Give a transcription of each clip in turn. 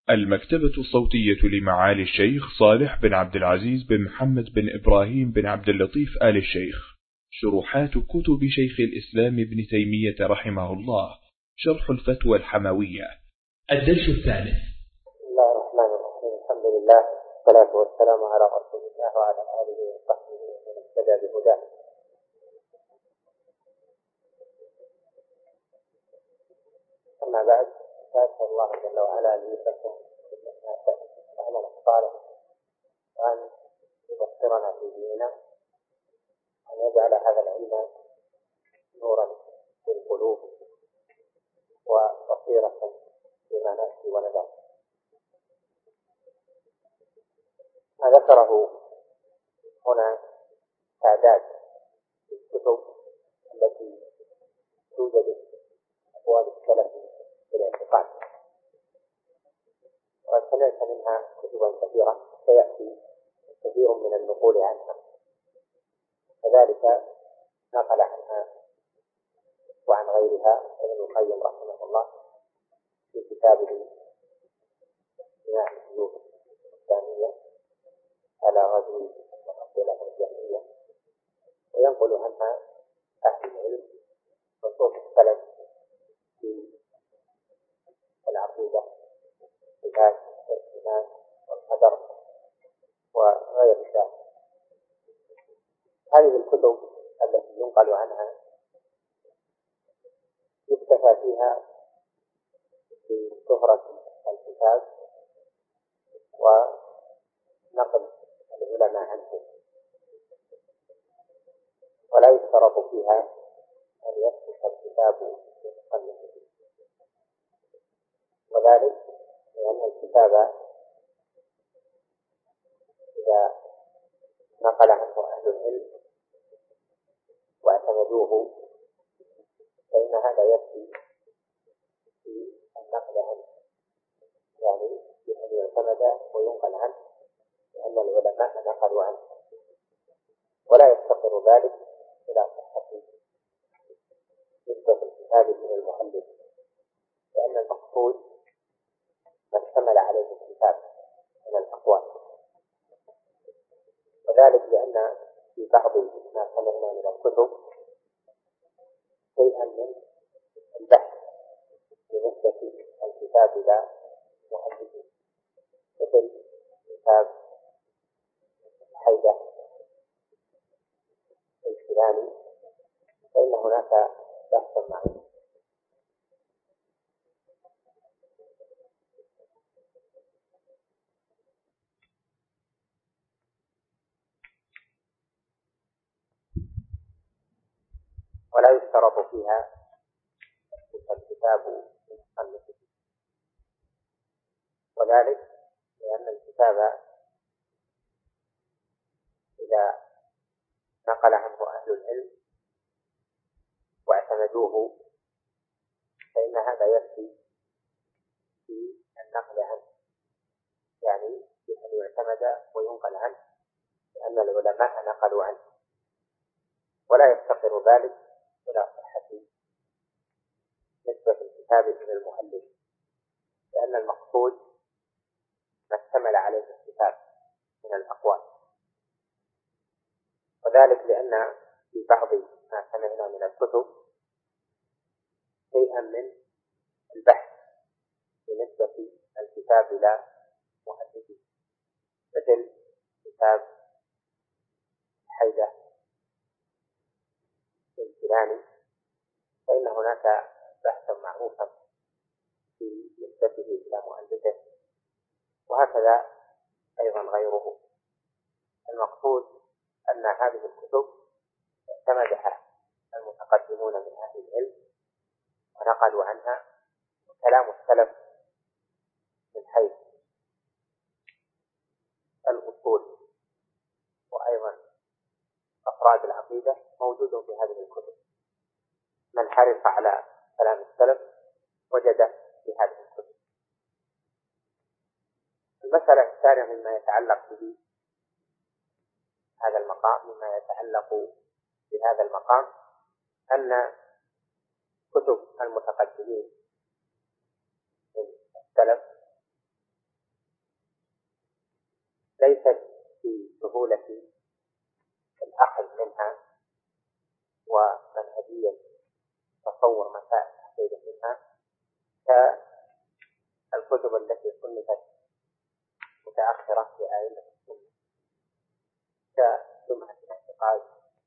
المكتبة الصوتية لمعالي الشيخ صالح بن عبد العزيز بن محمد بن إبراهيم بن عبد اللطيف آل الشيخ. شروحات كتب شيخ الإسلام ابن تيمية رحمه الله. شرح الفتوى الحموية. الدرس الثالث. بسم الله الرحمن الرحيم. الحمد لله والصلاة والسلام على رسول الله وعلى آله وصحبه ومن اهتدى بهداه. أما بعد، فأسأل الله جل وعلا أن يوفقنا وأن الصالح وأن يبصرنا في ديننا، وأن يجعل هذا العلم نورا في القلوب وبصيرة فيما نأتي ونذر. ما ذكره هنا تعداد الكتب التي توجد في أبواب السلف في الاعتقاد، وقد سمعت منها كتبا كثيرة سيأتي كثير من النقول عنها، كذلك نقل عنها وعن غيرها ابن القيم رحمه الله في كتابه بناء الجيوب الإسلامية على غزو المعطلة والجهمية، وينقل عنها أهل العلم نصوص السلف في العقيدة والصفات والإيمان والقدر وغير ذلك. هذه الكتب التي ينقل عنها يكتفى فيها بشهرة الكتاب ونقل العلماء عنه، ولا يشترط فيها أن يثبت الكتاب بمصنفه، وذلك لأن الكتاب إذا نقل عنه أهل العلم واعتمدوه فإن هذا يكفي في النقل عنه، يعني بأن يعتمد وينقل عنه لأن العلماء نقلوا عنه، ولا يفتقر ذلك إلى صحة نسبة الكتاب من المؤلف، لأن المقصود ما اشتمل عليه الكتاب من الأقوال، وذلك لأن في بعض ما سمعنا من الكتب شيئا من البحث بنسبة الكتاب إلى مؤلفه، مثل كتاب حيدة الكيلاني، فإن هناك بحثا معه. ولا يشترط فيها الكتاب بمصنفه، وذلك لأن الكتاب إذا نقل عنه أهل العلم واعتمدوه فإن هذا يكفي في النقل عنه، يعني بأن يعتمد وينقل عنه لأن العلماء نقلوا عنه، ولا يفتقر ذلك إلى صحة نسبة الكتاب من المؤلف، لأن المقصود ما اشتمل عليه الكتاب من الأقوال، وذلك لأن في بعض ما سمعنا من الكتب شيئا من البحث بنسبة الكتاب إلى مؤلفه، مثل كتاب حيدة الكيلاني، فإن هناك بحثا معروفا في نسبته إلى مؤلفه، وهكذا أيضا غيره. المقصود أن هذه الكتب اعتمدها المتقدمون من أهل العلم ونقلوا عنها، كلام السلف من حيث الأصول وأيضا أفراد العقيدة موجود في هذه الكتب. من حرص على كلام السلف وجد في هذه الكتب. المسألة الثانية مما يتعلق به هذا المقام، مما يتعلق بهذا المقام، أن كتب المتقدمين من السلف وسهولة الأخذ منها ومنهجية تصور مسائل العقيدة منها كالكتب التي صنفت متأخرة في أئمة السنة كجمعة الاعتقاد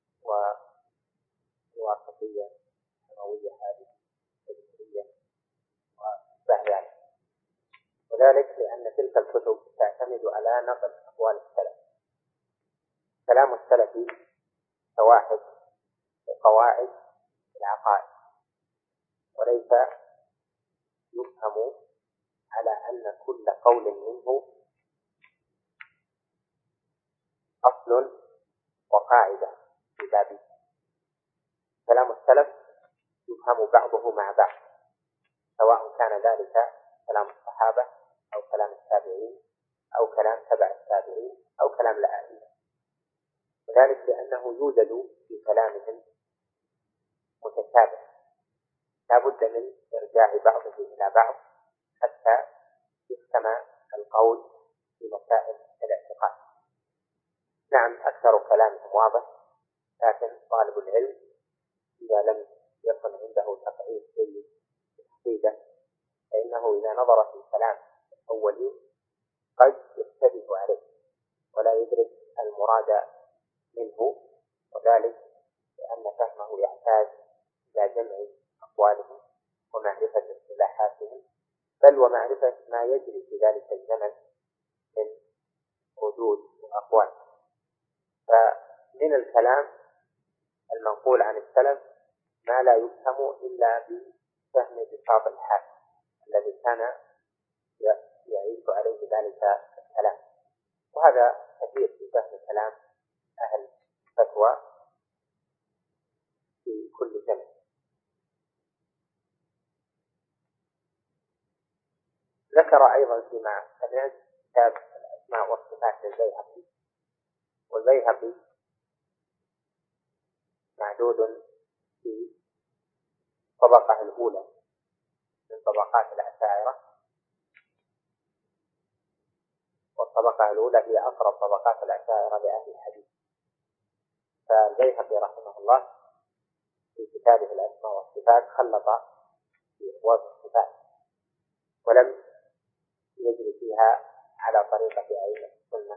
والواسطية النووية هذه التدريسية وبعد ذلك، وذلك لأن تلك الكتب تعتمد على نقل أقوال السلف. كلام السلف كواحد لقواعد العقائد، وليس يفهم على أن كل قول منه أصل وقاعدة في بابه. كلام السلف يفهم بعضه مع بعض، سواء كان ذلك كلام الصحابة أو كلام التابعين أو كلام تبع التابعين أو كلام الأئمة، وذلك لأنه يوجد في كلامهم متشابه لا بد من إرجاع بعضه إلى بعض حتى يحكم القول في مسائل الاعتقاد. نعم، أكثر كلامهم واضح، لكن طالب العلم إذا لم يكن عنده تقعيد جيد في العقيدة فإنه إذا نظر في الكلام الأولي قد يشتبه عليه ولا يدرك المراد منه، وذلك لأن فهمه يحتاج إلى جمع أقوالهم ومعرفة اصطلاحاتهم، بل ومعرفة ما يجري في ذلك الزمن من ردود وأقوال. فمن الكلام المنقول عن السلف ما لا يفهم إلا بفهم بساط الحال الذي كان يعيش عليه ذلك الكلام، وهذا كثير في فهم كلام أهل الفتوى في كل زمن. ذكر أيضا فيما سمعت كتاب الأسماء والصفات للبيهقي، والبيهقي معدود في الطبقة الأولى من طبقات الأشاعرة، والطبقة الأولى هي أقرب طبقات الأشاعرة لأهل الحديث. فالبيهقي رحمه الله في كتابه الأسماء والصفات خلط في أبواب الصفات ولم يجري فيها على طريقة أئمة السنة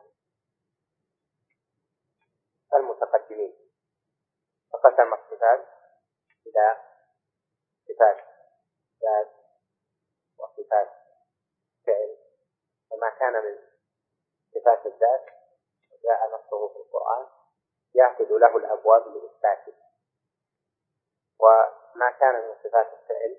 المتقدمين، فقسم الصفات إلى صفات ذات وصفات فعل، وما كان من صفات الذات جاء نصه في القرآن يعقد له الأبواب لإثباته، وما كان من صفات الفعل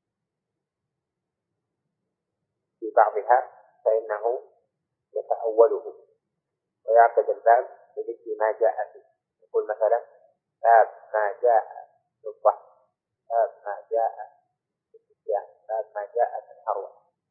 في بعضها فإنه يتأوله ويعقد الباب بذكر ما جاء فيه. يقول مثلا باب ما جاء في الضحك، باب ما جاء في الصيام، باب ما جاء في الهروة.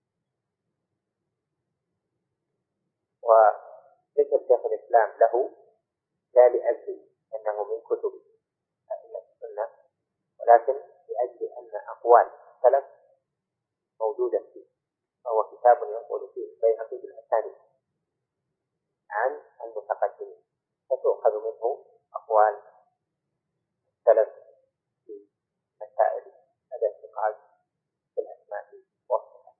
وذكر شيخ الإسلام له لا لأجل أنه من كتب أئمة السنة، ولكن لأجل أن أقوال السلف موجودة فيه، فهو كتاب ينقل فيه البيهقي بالأسانيد عن المتقدمين، فتؤخذ منه أقوال السلف في مسائل الاعتقاد بالأسماء والصفات.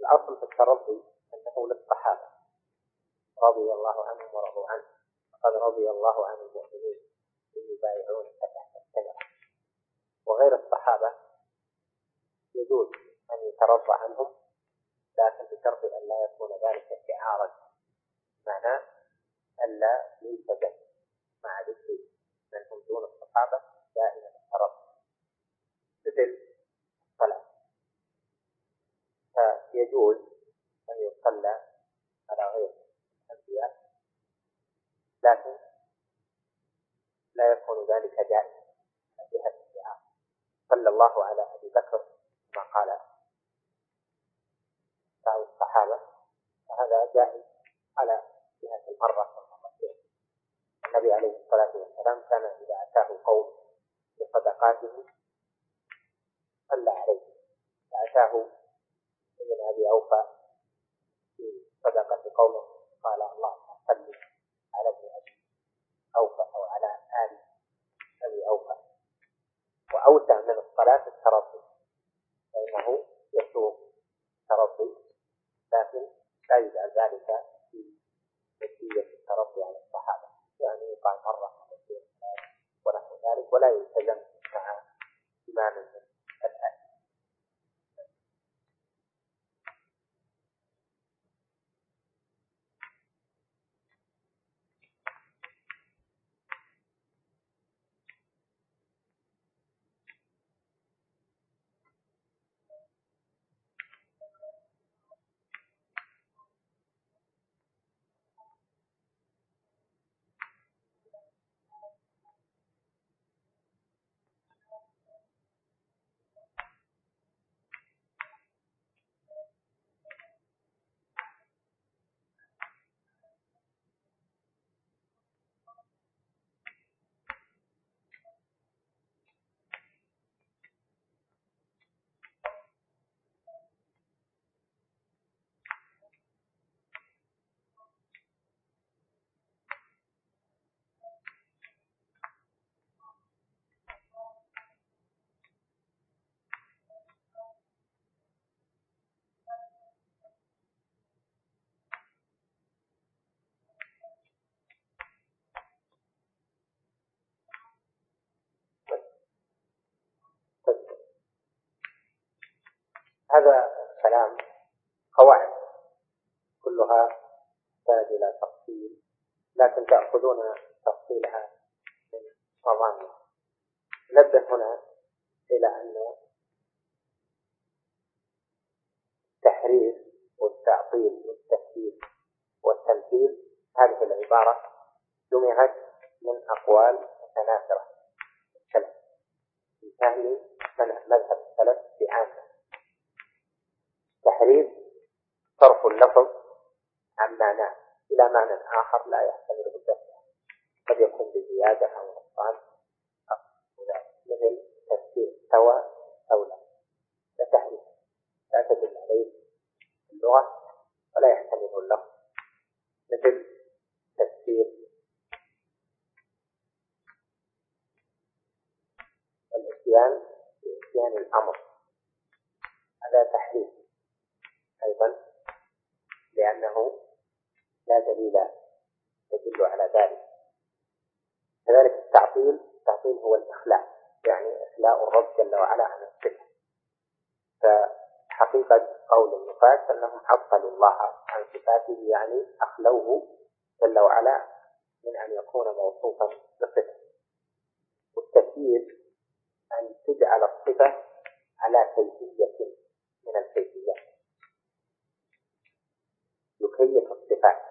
الأصل في الترضي أنه للصحابة رضي الله عنهم ورضوا عنه، وقد رضي الله عن المؤمنين إذ يبايعونك تحت الشجرة. وغير الصحابة يجوز أن يترضى عنهم، لكن بشرط أن لا يكون ذلك شعارا، معناه ألا يلتزم مع ذكر من هم دون الصحابة دائما الترضي، مثل الصلاة، فيجوز أن يصلى على غير الأنبياء، لكن لا يكون ذلك جائزا بهذا الشعار. صلى الله على أبي بكر ما قال بعض الصحابة، فهذا جائز على جهة المرة والمرتين. النبي عليه الصلاة والسلام كان إذا أتاه قوم بصدقاتهم صلى عليه، فأتاه ابن أبي أوفى في صدقة قومه قال اللهم صل على ابن أبي أوفى أو على آل أبي أوفى. وأوسع من الصلاة الترضي، فإنه يسوق الترضي، لكن لا يجعل ذلك في نتيجة الترضي على الصحابة، يعني يقال مرة مرتين ونحو ذلك، ولا يلتزم مع إمام من الأهل. هذا الكلام قواعد كلها تحتاج إلى تفصيل، لكن تأخذون تفصيلها من مضامن. نبدأ هنا إلى أن التحريف والتعطيل والتكذيب والتمثيل هذه العبارة جمعت من أقوال متناثرة السلف في فهم مذهب السلف بعامة. تحريف صرف اللفظ عن معناه إلى معنى آخر لا يحتمل الدفع، قد يكون بزيادة أو نقصان، مثل تفسير سوى أو لا، تحريف لا تدل عليه اللغة ولا يحتمل اللفظ، مثل تفسير الإتيان بإتيان الأمر، هذا تحريف أيضا لأنه لا دليل يدل على ذلك. كذلك التعطيل هو الإخلاء، يعني إخلاء الرب جل وعلا عن الصفة. فحقيقة قول النفاة أنهم عطلوا الله عن صفاته، يعني أخلوه جل وعلا من أن يكون موصوفا بصفة. والتكييف أن تجعل الصفة على كيفية من الكيفيات، يكيف الصفات،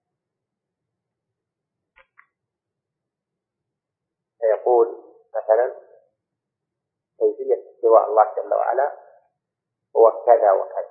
فيقول مثلا كيفية استواء الله جل وعلا هو كذا وكذا،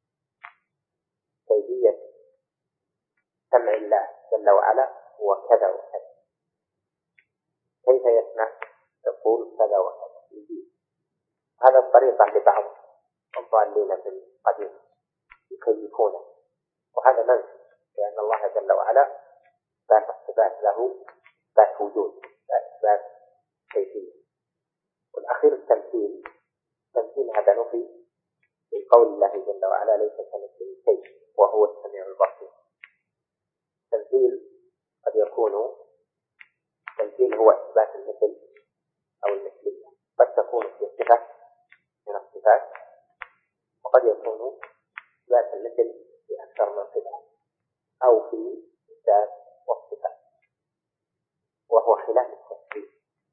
كيفية سمع الله جل وعلا هو كذا وكذا، كيف يسمع يقول كذا وكذا. هذا الطريقة لبعض الضالين في القديم يكيفونه، وهذا منفي، لأن الله جل وعلا ذات الصفات له ذات وجود، ذات كيفية. والأخير التمثيل هذا نفي في قول الله جل وعلا ليس كمثله شيء وهو السميع البصير. التمثيل قد يكون التمثيل هو إثبات المثل أو المثلية، قد تكون في صفة من الصفات، وقد يكون إثبات المثل في أكثر من صفة أو في الذات والصفات، وهو خلاف التمثيل.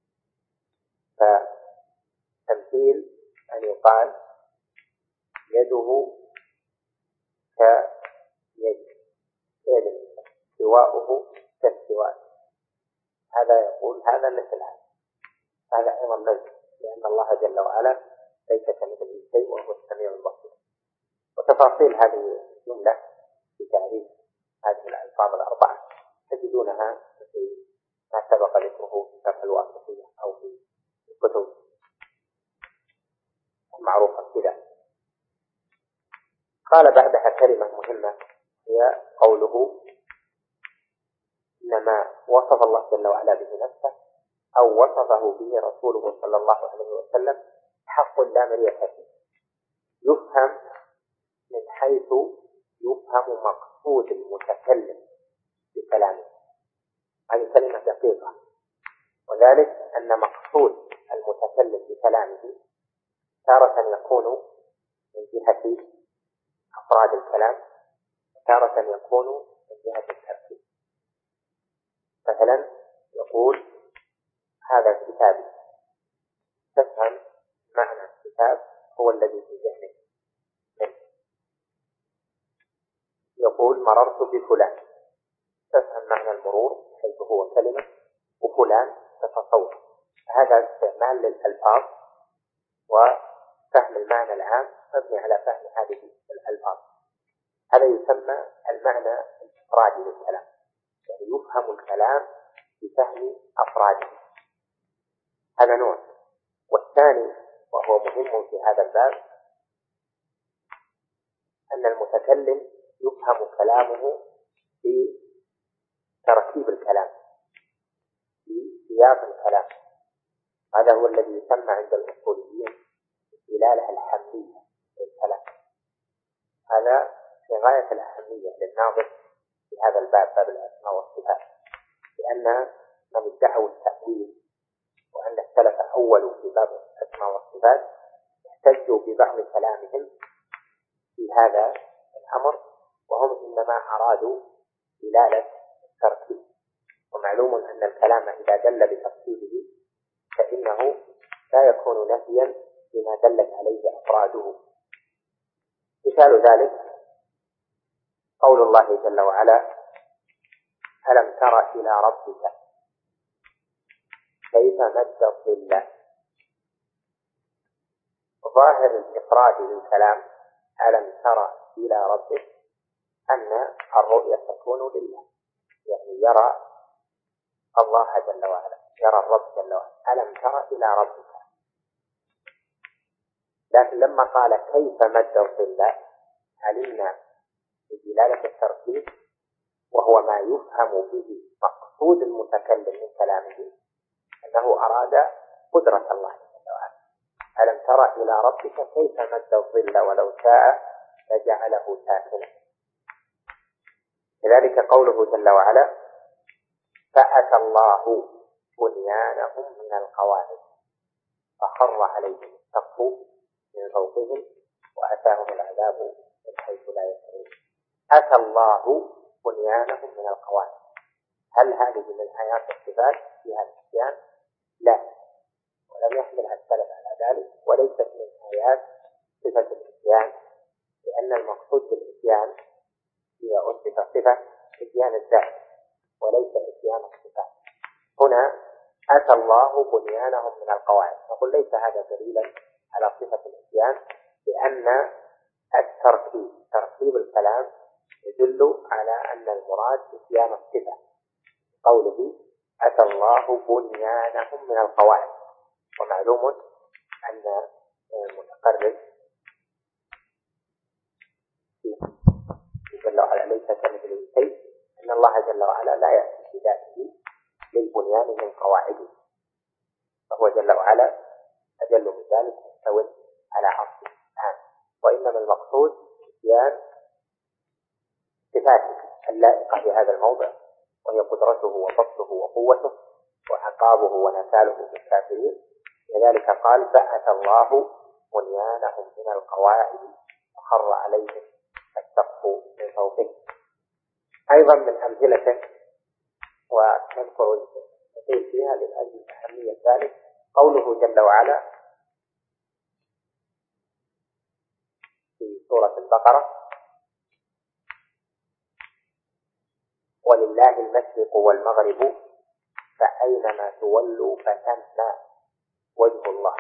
فتمثيل أن يقال يده كيد سواؤه كالسواء، هذا يقول هذا مثل هذا أيضا مثل، لأن الله جل وعلا ليس كمثله شيء وهو السميع البصير. وتفاصيل هذه الجملة في تعريف هذه الألفاظ الأربعة تجدونها في ما سبق ذكره في شرح الواسطية أو في الكتب المعروفة كذا. قال بعدها كلمة مهمة هي قوله إنما وصف الله جل وعلا به نفسه أو وصفه به رسوله صلى الله عليه وسلم حق لا مرية فيه. يفهم من حيث يفهم مقصود المتكلم بكلامه، هذه كلمة دقيقة، وذلك أن مقصود المتكلم بكلامه تارة يكون من جهة أفراد الكلام، تارة يكون من جهة التركيب. مثلا يقول هذا كتابي، تفهم معنى الكتاب هو الذي في ذهنك. يقول مررت بفلان، تفهم معنى المرور حيث هو كلمة، وفلان تتصور. هذا استعمال للألفاظ وفهم المعنى العام مبني على فهم هذه الألفاظ. هذا يسمى المعنى الإفرادي للكلام، يعني يفهم الكلام بفهم أفراده، هذا نوع. والثاني وهو مهم في هذا الباب أن المتكلم يفهم كلامه في تركيب الكلام، في سياق الكلام. هذا هو الذي يسمى عند الأصوليين الدلالة الحملية للكلام. هذا في غاية الأهمية للناظر في هذا الباب، باب الأسماء والصفات، لأن من ادعوا التأويل وأن السلف أولوا في باب الأسماء والصفات احتجوا ببعض كلامهم في هذا الأمر، وهم إنما أرادوا دلالة التركيب. ومعلوم أن الكلام إذا دل بتركيبه فإنه لا يكون نفيا بما دلت عليه أفراده. مثال ذلك قول الله جل وعلا ألم تر إلى ربك كيف مد الظل. ظاهر الإفراد للكلام ألم تر إلى ربك أن الرؤية تكون لله، يعني يرى الله جل وعلا، يرى الرب جل وعلا. ألم تر إلى ربك، لكن لما قال كيف مد الظل علمنا بدلالة التركيب، وهو ما يفهم به مقصود المتكلم من كلامه، أنه أراد قدرة الله جل وعلا. ألم تر إلى ربك كيف مد الظل ولو شاء لجعله ساكنا. لذلك قوله جل وعلا فأتى الله بنيانهم من القواعد فخر عليهم السقف من فوقهم وأتاهم العذاب من حيث لا يشعرون. أتى الله بنيانهم من القواعد، هل هذه من آيات الصفات فيها الإتيان؟ لا، ولم يحملها السلف على ذلك، وليست من آيات صفة الإتيان، لأن المقصود بالإتيان إذا أثبت صفة إتيان الذات وليس إتيان الصفات. هنا أتى الله بنيانهم من القواعد، نقول ليس هذا دليلا على صفة الإتيان، لأن تركيب الكلام يدل على أن المراد إتيان الصفة. قوله أتى الله بنيانهم من القواعد، ومعلوم أن المتقرب جل وعلا ليس كمثله شيء، أن الله جل وعلا لا يأتي بذاته للبنيان من قواعده، فهو جل وعلا أجل من ذلك مستوى على عرشه الآن، وإنما المقصود إتيان صفاته اللائقة بهذا الموضع، وهي قدرته وبطشه وقوته وعقابه ونكاله بالكافرين. لذلك قال: بعث الله بنيانهم من القواعد وخر عليهم السقف من فوقهم. أيضا من أمثلته، ونذكر التفصيل فيها لأجل أهمية ذلك، قوله جل وعلا في سورة البقرة: ولله المشرق والمغرب فأينما تولوا فثم وجه الله.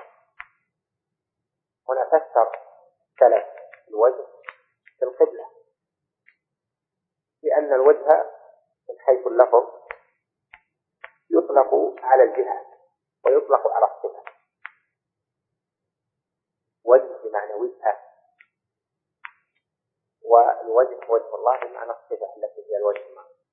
هنا فسر سلف الوجه بالقبلة، لأن الوجه من حيث اللفظ يطلق على الجهة ويطلق على الصفة. وجه بمعنى وجهة، والوجه وجه الله بمعنى الصفة التي هي الوجه.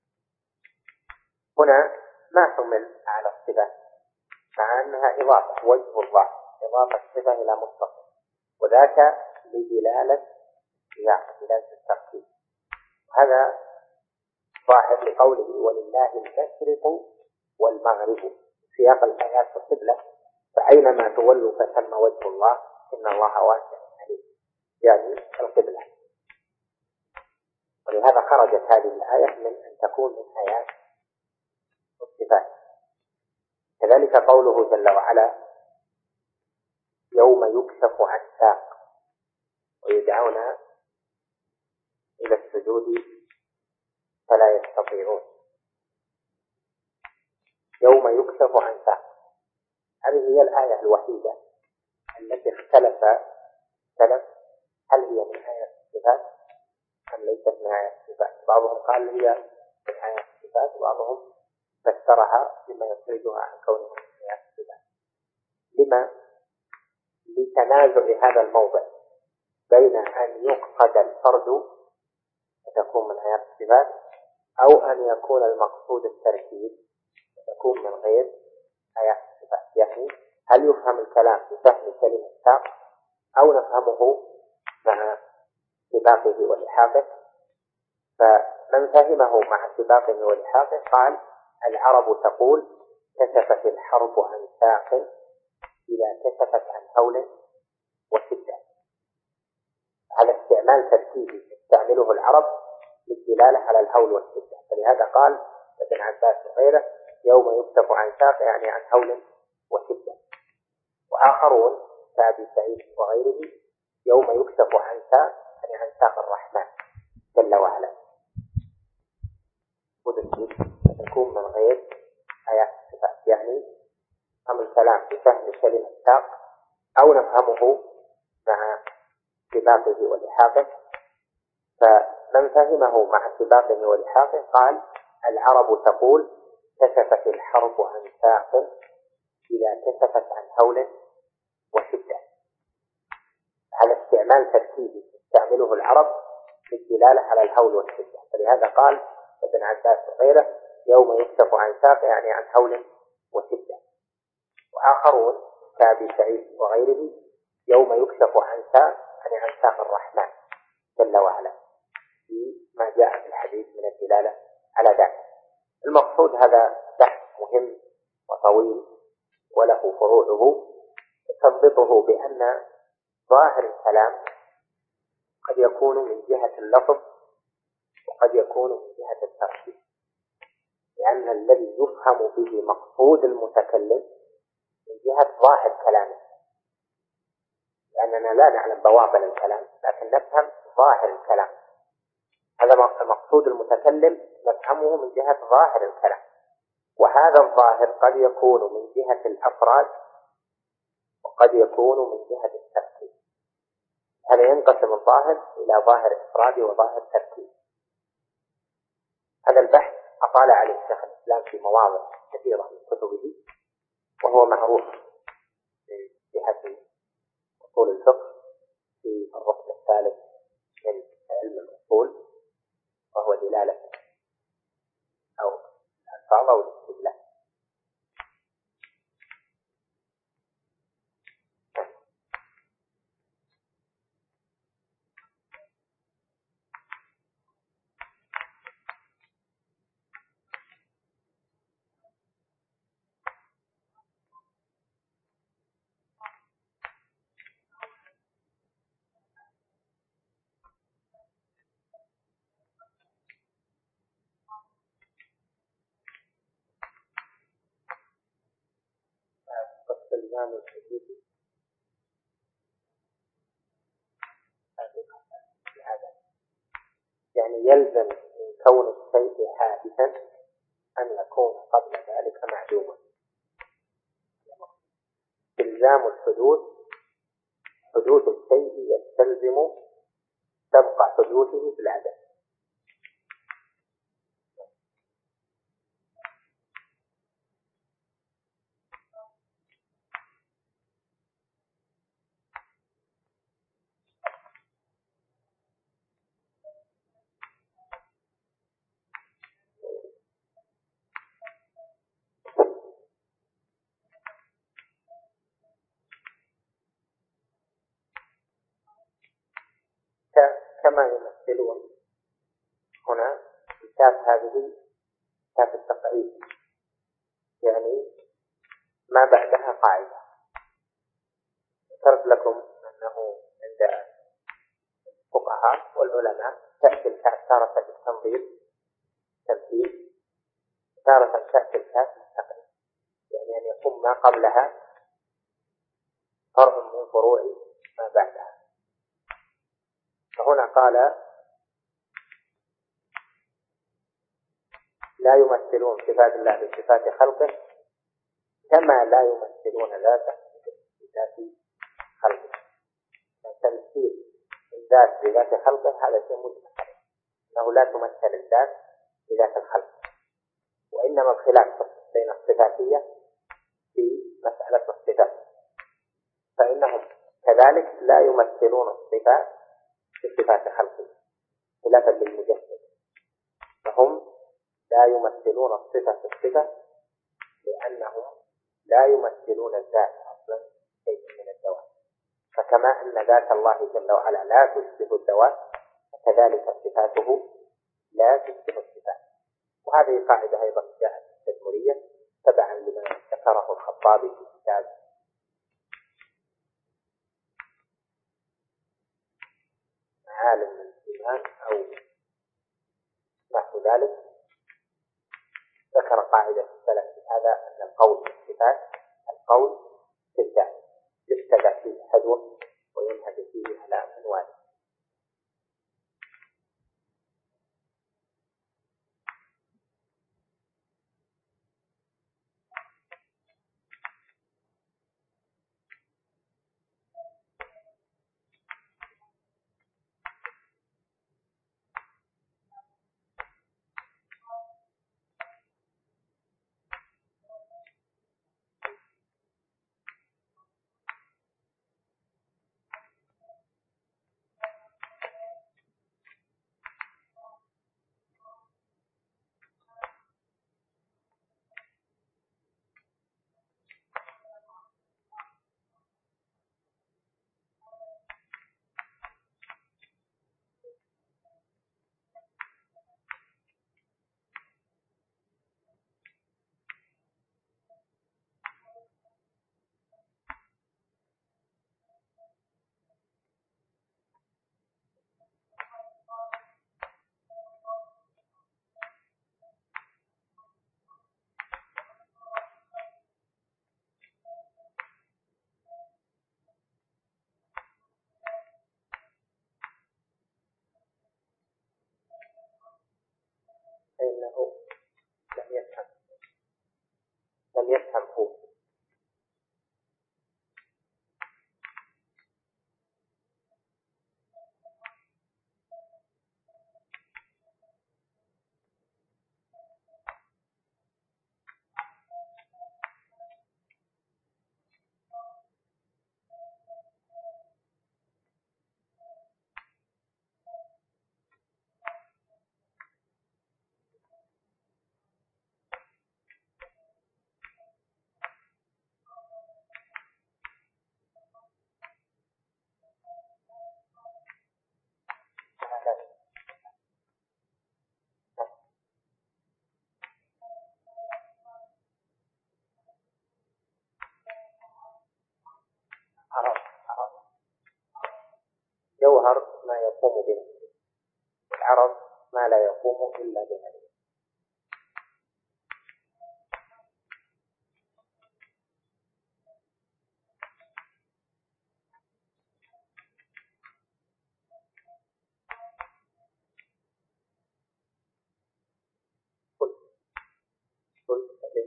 هنا ما حمل على الصفة مع أنها إضافة، وجه الله إضافة الصفة إلى مطلق، وذاك لدلالة التركيب. هذا ظاهر لقوله ولله المشرق والمغرب سياق الآيات في القبلة: فأينما تولوا فثم وجه الله إن الله واسع عليم، يعني القبلة. ولهذا خرجت هذه الآية من أن تكون من آيات الصفات. كذلك قوله جل وعلا: يوم يكشف عن ساق ويدعون إلى السجود فلا يستطيعون. يوم يكشف عن ساق، هذه هي الآية الوحيدة التي اختلف هل هي من آيات الصفات أم ليست من آيات الصفات. بعضهم قال هي من آيات الصفات، وبعضهم فسرها بما يخرجها عن كونها من آيات الصفات. لما؟ لتنازع هذا الموضع بين أن يقصد الفرد فتكون من آيات الصفات، أو أن يكون المقصود التركيب فتكون من غير آيات الصفات. يعني هل يفهم الكلام بفهم كلمة ساق، أو نفهمه مع سباقه ولحاقه؟ فمن فهمه مع سباقه ولحاقه قال: العرب تقول كشفت الحرب عن ساق إذا كشفت عن هول وشدة. على استعمال تركيبي تستعمله العرب للدلالة على الهول والشدة. فلهذا قال ابن عباس وغيره: يوم يكشف عن ساق يعني عن هول وشدة. وآخرون كأبي سعيد وغيره: يوم يكشف عن ساق يعني عن ساق الرحمن جل وعلا. فتكون من غير آيات الصفات، يعني نفهم الكلام بفهم كلمة ساق، أو نفهمه مع سباقه ولحاقه. فمن فهمه مع سباقه ولحاقه قال: العرب تقول كشفت الحرب عن ساق إذا كشفت عن هول وشدة. على استعمال تركيبي تستعمله العرب للدلالة على الهول والشدة. فلهذا قال ابن عباس وغيره: يوم يكشف عن ساق يعني عن هول وشدة. وآخرون كأبي سعيد وغيره: يوم يكشف عن ساق يعني عن ساق الرحمن جل وعلا، فيما جاء في الحديث من الدلالة على ذلك. المقصود هذا بحث مهم وطويل وله فروعه، تضبطه بأن ظاهر الكلام قد يكون من جهة اللفظ وقد يكون من جهة التركيب، لأن الذي يفهم به مقصود المتكلم من جهة ظاهر كلامه، لأننا لا نعلم بواطن الكلام لكن نفهم ظاهر الكلام. هذا مقصود المتكلم نفهمه من جهة ظاهر الكلام، وهذا الظاهر قد يكون من جهة الأفراد وقد يكون من جهة التركيب. هذا ينقسم الظاهر إلى ظاهر إفرادي وظاهر تركيب. هذا البحث أطال عليه شيخ الإسلام في مواضع كثيرة من كتبه، وهو معروف في جهة أصول الفقه في الركن الثالث من علم الأصول، وهو دلالة أو الألفاظ أو الاستدلال. إلزام الحدود العدم، يعني يلزم من كون الشيء حادثا أن يكون قبل ذلك معلوما. إلزام الحدوث، حدوث الشيء يستلزم سبق حدوثه في العدم. كما يمثلون هنا الكاف هذه كاف التقعيد، يعني ما بعدها قاعدة. ذكرت لكم أنه عند الفقهاء والعلماء تأتي الكاف تارة بالتنظير تمثيل، تارة تأتي الكاف بالتقعيد، يعني أن يكون ما قبلها فرع من فروع ما بعدها. فهنا قال لا يمثلون صفات الله بصفات خلقه كما لا يمثلون ذاته بذات خلقه. تمثيل الذات بذات خلقه هذا شيء مجمع عليه، أنه لا تمثل الذات بذات الخلق، وإنما الخلاف بين الصفاتية في مسألة الصفات، فإنهم كذلك لا يمثلون الصفات بصفات خلقه خلافا للمجسد، فهم لا يمثلون الصفة بالصفة لأنهم لا يمثلون الذات أصلا شيء من الذوات. فكما أن ذات الله جل وعلا لا تشبه الذوات فكذلك صفاته لا تشبه الصفات. وهذه قاعدة أيضا جاءت في التدمرية تبعا لما ذكره الخطابي في كتاب معالم الإيمان أو نحو ذلك. ذكر قاعدة السلف في هذا أن القول في الصفات القول في الذات يبتدأ فيه حذو وينهج فيه على عنوانه. فإنه لم يفهم هو. جوهر ما يقوم به، والعرض ما لا يقوم إلا به.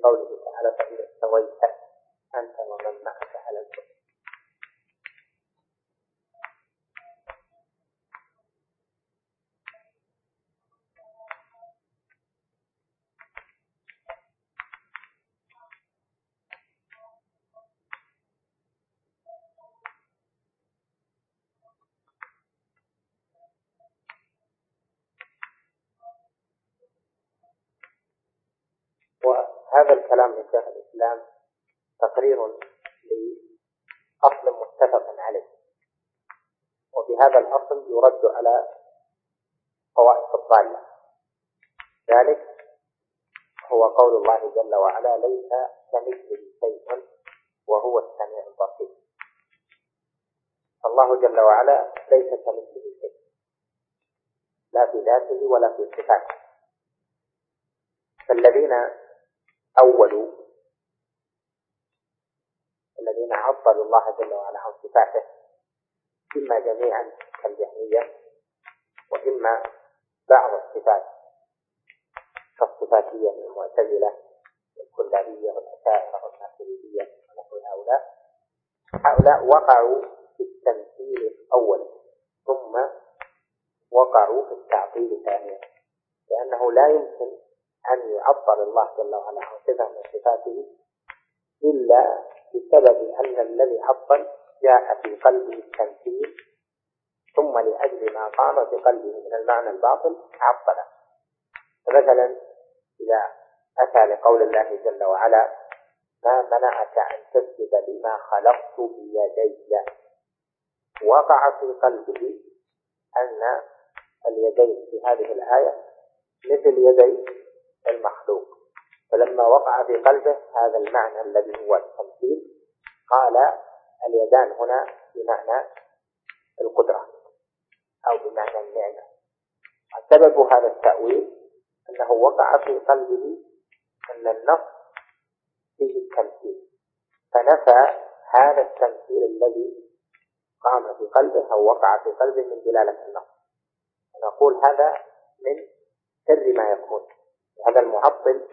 قوله تعالى فإذا استويت أنت ومن معك على الفلك. وهذا الكلام من شيخ الإسلام تقرير لأصل متفق عليه، وبهذا الأصل يرد على طوائف الضالة. ذلك هو قول الله جل وعلا ليس كمثله شيء وهو السميع البصير. الله جل وعلا ليس كمثله شيء لا في ذاته ولا في صفاته. فالذين أولوا الذين عطلوا الله جل وعلا عن صفاته إما جميعا كالجهمية وإما بعض الصفات كالصفاتية من المعتزلة والكلابية والأشاعرة والماتريدية ونحو هؤلاء وقعوا في التمثيل الأول ثم وقعوا في التعطيل ثانيا، لأنه لا يمكن أن يعطل الله جل وعلا عن صفة من صفاته إلا بسبب أن الذي عطل جاء في قلبه التمثيل ثم لأجل ما قام في قلبه من المعنى الباطل عطل. فمثلا إذا أتى لقول الله جل وعلا ما منعك أن تسجد لما خلقت بيدي، وقع في قلبه أن اليدين في هذه الآية مثل يدي المخلوق، فلما وقع في قلبه هذا المعنى الذي هو التمثيل قال اليدان هنا بمعنى القدرة أو بمعنى النعمة. سبب هذا التأويل أنه وقع في قلبه أن النص فيه التمثيل، فنفى هذا التمثيل الذي قام في قلبه أو وقع في قلبه من دلالة النص. نقول هذا من سر ما يكون. هذا المعطل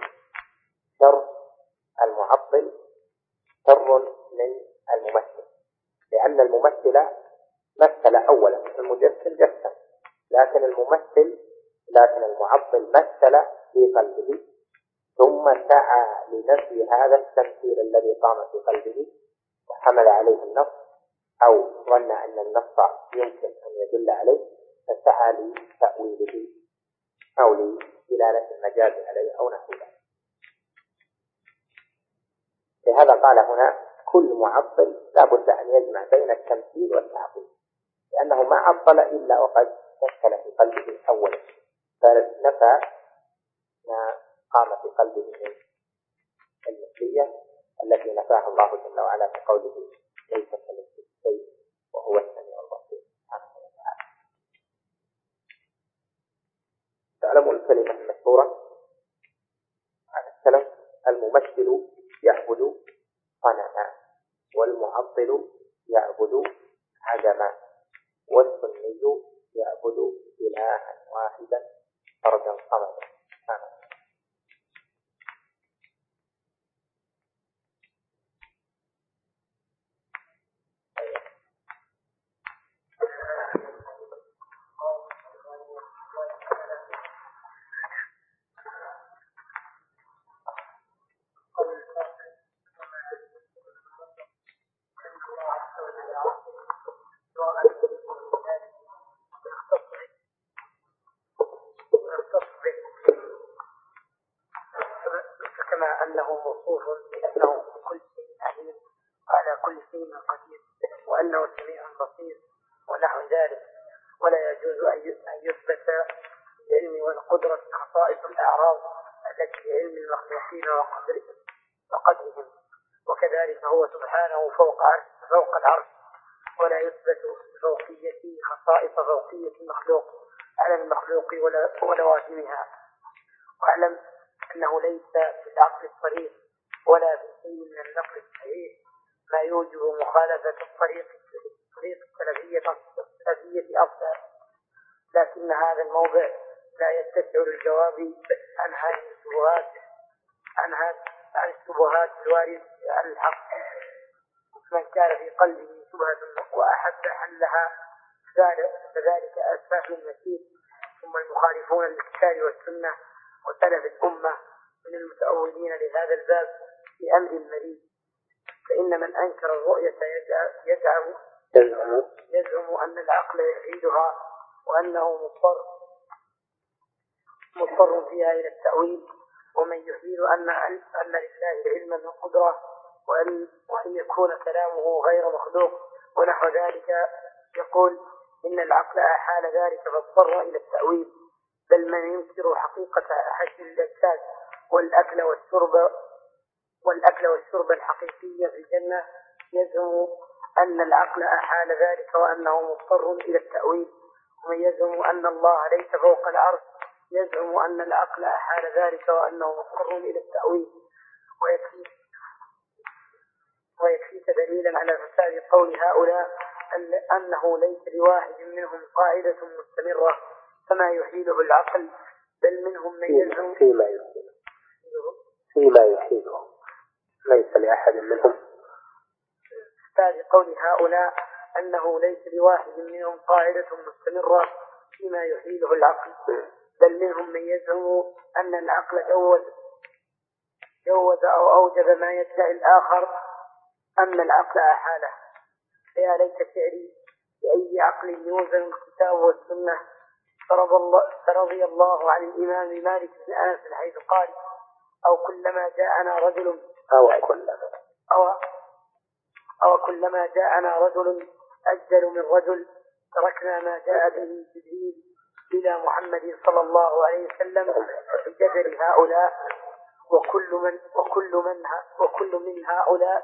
شر من الممثل، لأن الممثل مثل أولا، المجسم جسم، لكن المعطل مثل في قلبه ثم سعى لنفي هذا التمثيل الذي قام في قلبه وحمل عليه النص أو ظن أن النص يمكن أن يدل عليه فسعى لتأويله أو لدلالة المجاز عليه أو نحو ذلك. لهذا قال هنا كل معطل لا بد أن يجمع بين التمثيل والتعطيل، لأنه ما عطل إلا وقد مثل في قلبه أولا، فنفى ما قام في قلبه من المثلية التي نفاها الله جل وعلا في قوله ليس كمثله شيء وهو السميع البصير سبحانه وتعالى. تعلموا الكلمة المشهورة عن السلف الممثل يعبد صنما والمعطل يعبد عدما والسني يعبد إلها واحدا فردا صمدا. كما أنه موصوف بأنه بكل شيء عليم وعلى كل شيء قدير وأنه سميع بصير ونحو ذلك، ولا يجوز أن يثبت العلم والقدرة خصائص الأعراض التي بعلم المخلوقين وقدرهم، وكذلك هو سبحانه فوق العرش، ولا يثبت فوقيته خصائص فوقية المخلوق على المخلوق ولوازمها. واعلم أنه ليس في العقل الصريح ولا في شيء من النقل الصحيح ما يوجب مخالفة طريق السلفية أفضل، لكن هذا الموضع لا يتسع للجواب عن هذه الشبهات عن الشبهات الواردة على الحق. من كان في قلبه شبهة وأحب حلها فذلك أسفه المسير. ثم المخالفون للكتاب والسنة وسلف الأمة من المتأولين لهذا الباب في أمر مريض. فإن من أنكر الرؤية يزعم أن العقل يحيدها وأنه مضطر فيها إلى التأويل، ومن يحيل أن لله علما وقدرة وأن يكون كلامه غير مخلوق ونحو ذلك، يقول إن العقل أحال ذلك فاضطر إلى التأويل. بل من ينكر حقيقة حد اللذات والأكل والشرب الحقيقية في الجنة يزعم أن العقل أحال ذلك وأنه مضطر إلى التأويل. ومن يزعم أن الله ليس فوق العرش يزعم أن العقل أحال ذلك وأنه مضطر إلى التأويل. ويكفيك دليلا على فساد قول هؤلاء أنه ليس لواحد منهم قاعدة مستمرة فما يحيله العقل، بل منهم من يزعم فيما يحيله ليس لأحد منهم. فساد قول هؤلاء أنه ليس لواحد منهم قاعدة مستمرة فيما يحيله العقل، بل منهم من يزعم أن العقل جوز أو أوجب ما يدعي الآخر أن العقل أحاله. فيا ليت شعري بأي عقل يوزن الكتاب والسنة. فرضي الله عن الإمام مالك بن أنس حيث قال: أو كلما جاءنا رجل أجل من رجل تركنا ما جاء به جبريل إلى محمد صلى الله عليه وسلم بجدل هؤلاء. وكل من هؤلاء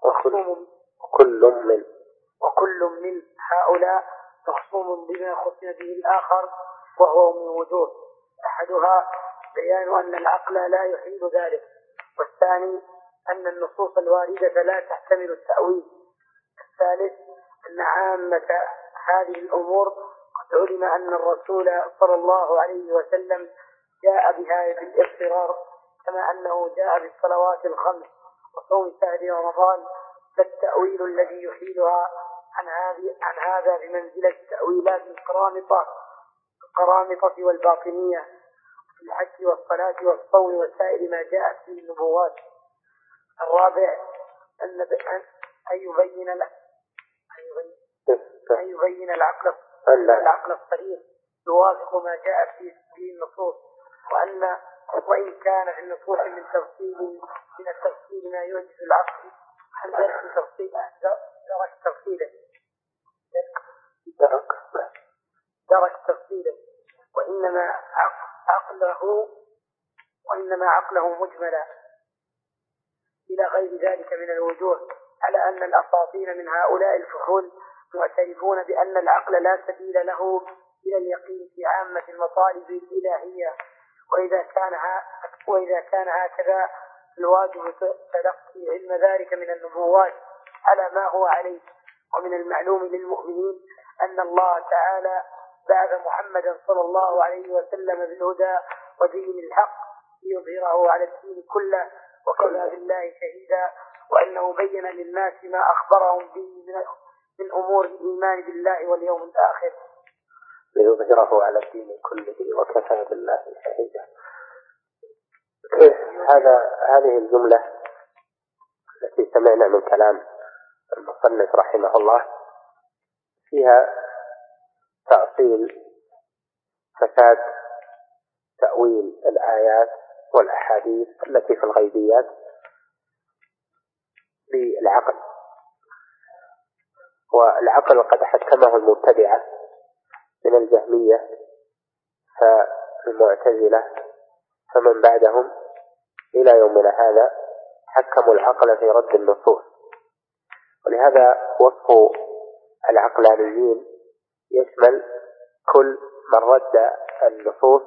مخصوم بما خصم به الآخر، وهو من وجوه: أحدها بيان أن العقل لا يحيل ذلك، والثاني أن النصوص الواردة لا تحتمل التأويل، الثالث أن عامة هذه الأمور قد علم أن الرسول صلى الله عليه وسلم جاء بها بالاضطرار، كما أنه جاء بالصلوات الخمس وصوم شهر رمضان. فالتأويل الذي يحيلها عن هذا بمنزلة تأويلات القرامطة والباطنية في الحج والصلاة والصوم وسائر ما جاءت فيه النبوات. الرابع أن يبين العقل الصريح يوافق ما جاءت فيه النصوص، وإن كان في النصوص من التفصيل ما يعجز العقل عن درك تفصيله، وإنما عقله مجملا إلى غير ذلك من الوجوه، على أن الأساطين من هؤلاء الفحول معترفون بأن العقل لا سبيل له إلى اليقين في عامة المطالب الإلهية. وإذا كان هكذا الواجب تلقي علم ذلك من النبوات على ما هو عليه. ومن المعلوم للمؤمنين أن الله تعالى بعث محمدا صلى الله عليه وسلم بالهدى ودين الحق ليظهره على الدين كله، وكفى بالله شهيدا، وأنه بين للناس ما أخبرهم به من أمور الإيمان بالله واليوم الآخر ليظهره على الدين كله وكفى بالله شهيدا. هذه الجملة التي سمعنا من كلام المصنف رحمه الله فيها تأصيل فساد تأويل الآيات والأحاديث التي في الغيبيات بالعقل. والعقل قد حكمه المبتدعة من الجهمية فالمعتزلة فمن بعدهم إلى يومنا هذا حكموا العقل في رد النصوص. ولهذا وصف العقلانيين يشمل كل من رد النصوص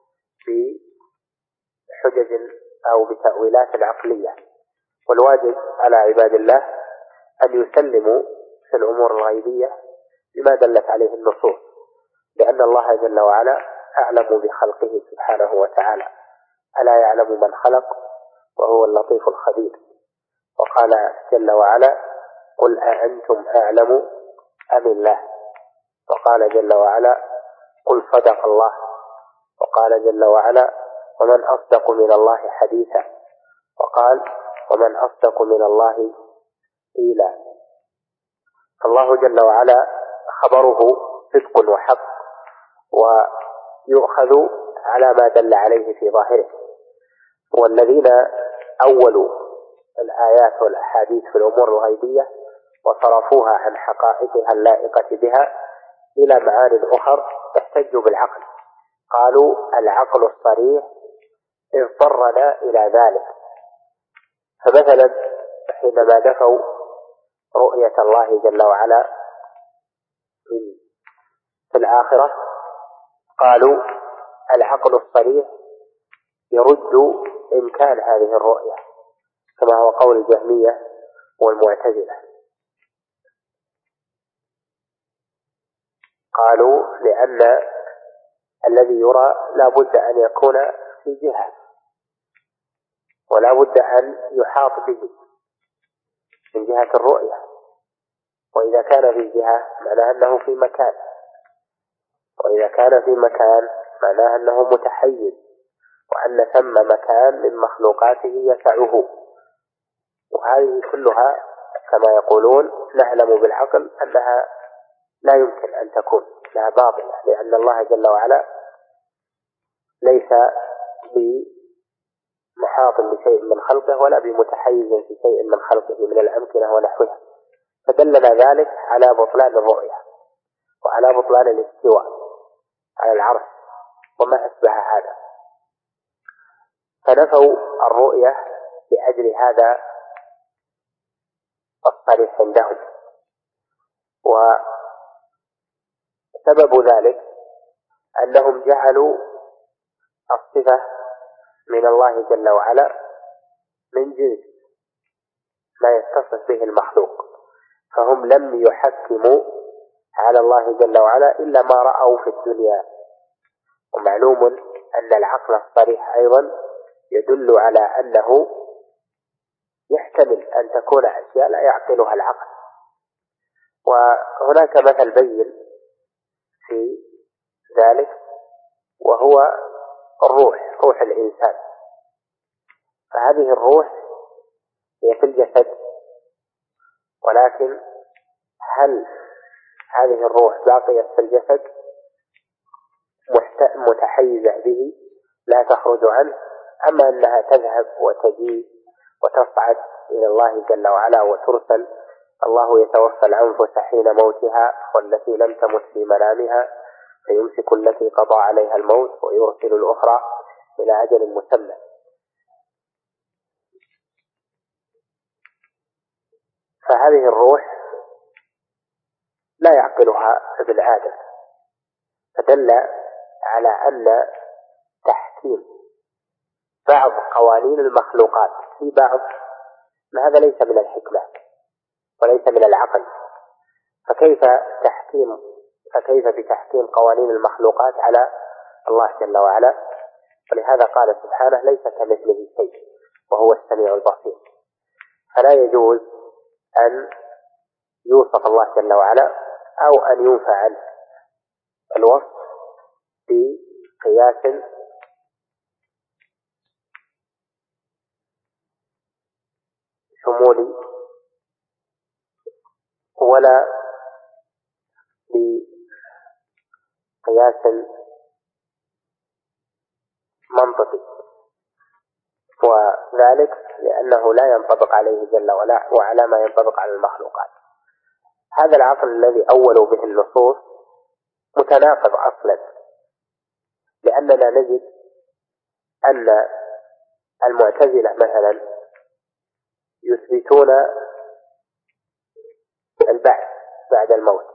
بحجج أو بتأويلات عقلية. والواجب على عباد الله أن يسلموا في الأمور الغيبية بما دلت عليه النصوص، لأن الله جل وعلا أعلم بخلقه سبحانه وتعالى. ألا يعلم من خلق وهو اللطيف الخبير. وقال جل وعلا: قل أأنتم أعلم أم الله؟ وقال جل وعلا: قل صدق الله. وقال جل وعلا: ومن أصدق من الله حديثا. وقال: ومن أصدق من الله قيلا. الله جل وعلا خبره صدق وحق، ويؤخذ على ما دل عليه في ظاهره. والذين أولوا الآيات والأحاديث في الأمور الغيبية وصرفوها عن حقائقها اللائقة بها إلى معان أخر احتجوا بالعقل، قالوا: العقل الصريح اضطرنا إلى ذلك. فمثلا حينما نفوا رؤية الله جل وعلا في الآخرة قالوا: العقل الصريح يرد إمكان هذه الرؤية، كما هو قول الجهمية والمعتزلة. قالوا: لأن الذي يرى لا بد أن يكون في جهة، ولا بد أن يحاط به من جهة الرؤية، وإذا كان في جهة معناه أنه في مكان، وإذا كان في مكان معناه أنه متحيز، وأن ثم مكان من مخلوقاته يسعه. وهذه كلها كما يقولون نعلم بالعقل أنها لا يمكن أن تكون، لها باطلة، لأن الله جل وعلا ليس بمحاط بشيء من خلقه ولا بمتحيز في شيء من خلقه من الأمكنة ونحوها. فدلنا ذلك على بطلان الرؤية وعلى بطلان الاستواء على العرش وما أشبه هذا، فنفوا الرؤية لأجل هذا الصريح عندهم. وسبب ذلك أنهم جعلوا الصفة من الله جل وعلا من جنس ما يتصف به المخلوق، فهم لم يحكموا على الله جل وعلا إلا ما رأوا في الدنيا. ومعلوم أن العقل الصريح أيضا يدل على أنه يحتمل أن تكون أشياء لا يعقلها العقل. وهناك مثل بين في ذلك، وهو روح الإنسان. فهذه الروح هي في الجسد، ولكن هل هذه الروح باقية في الجسد متحيزة به لا تخرج عنه، أما أنها تذهب وتجي وتصعد إلى الله جل وعلا وترسل؟ الله يتوفى الأنفس حين موتها والتي لم تمت في منامها فيمسك التي قضى عليها الموت ويرسل الأخرى إلى أجل مسمى. فهذه الروح لا يعقلها ابن آدم، فدل على أن تحكيم بعض قوانين المخلوقات في بعض هذا ليس من الحكمة وليس من العقل. فكيف بتحكيم قوانين المخلوقات على الله جل وعلا؟ ولهذا قال سبحانه: ليس كمثله شيء وهو السميع البصير. فلا يجوز أن يوصف الله جل وعلا أو أن ينفى عنه الوصف بقياس شمولي ولا بقياس منطقي، وذلك لأنه لا ينطبق عليه جل وعلا ما ينطبق على المخلوقات. هذا العقل الذي أولوا به النصوص متناقض أصلا، لأننا نجد أن المعتزلة مثلا يثبتون البعث بعد الموت،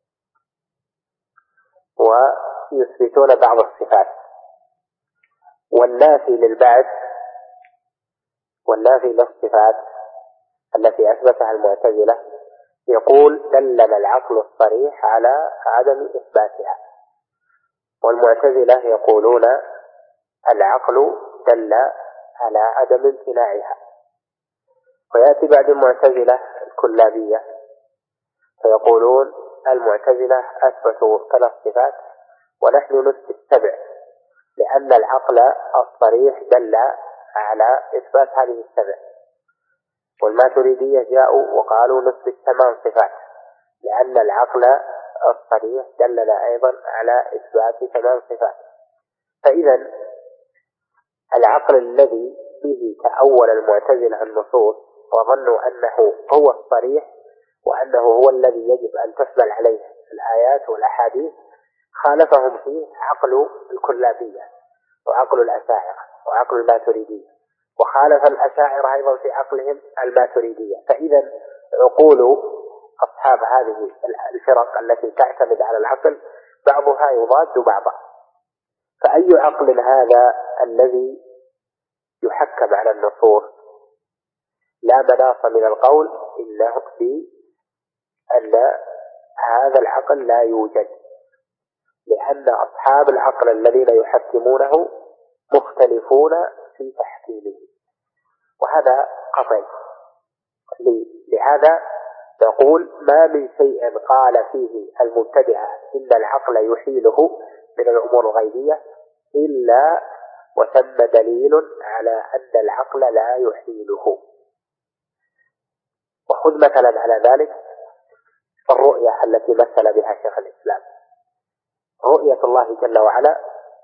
ويثبتون بعض الصفات، والنافي للبعث والنافي للصفات التي أثبتها المعتزلة يقول: دلنا العقل الصريح على عدم إثباتها. والمعتزلة يقولون: العقل دل على عدم امتناعها. ويأتي بعد المعتزلة الكلابية فيقولون المعتزلة أثبتوا 3 صفات ونحن نثبت 7 لأن العقل الصريح دل على إثبات هذه 7. والماتريدية جاءوا وقالوا نثبت 8 صفات لأن العقل الصريح دلنا أيضا على إثبات 8 صفات. فإذا العقل الذي به تأول المعتزلة النصوص وظنوا أنه هو الصريح وأنه هو الذي يجب أن تحمل عليه الآيات والأحاديث خالفهم فيه عقل الكلابية وعقل الأشاعرة وعقل الماتريدية، وخالف الأشاعرة أيضا في عقلهم الماتريدية. فإذا عقول أصحاب هذه الفرق التي تعتمد على العقل بعضها يضاد بعضا. فأي عقل هذا الذي يحكم على النصوص؟ لا مناص من القول إلا في أن هذا العقل لا يوجد، لأن أصحاب العقل الذين يحكمونه مختلفون في تحكيمه، وهذا قطعي. لهذا نقول ما من شيء قال فيه المبتدعة إن العقل يحيله من الأمور الغيبية إلا وثم دليل على أن العقل لا يحيله. وخذ مثلا على ذلك الرؤية التي مثل بها شيخ الإسلام، رؤية الله جل وعلا.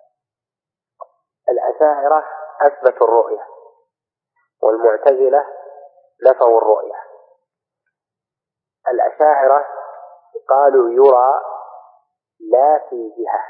الأشاعرة أثبتوا الرؤية والمعتزلة نفوا الرؤية. الأشاعرة قالوا يرى لا في جهة،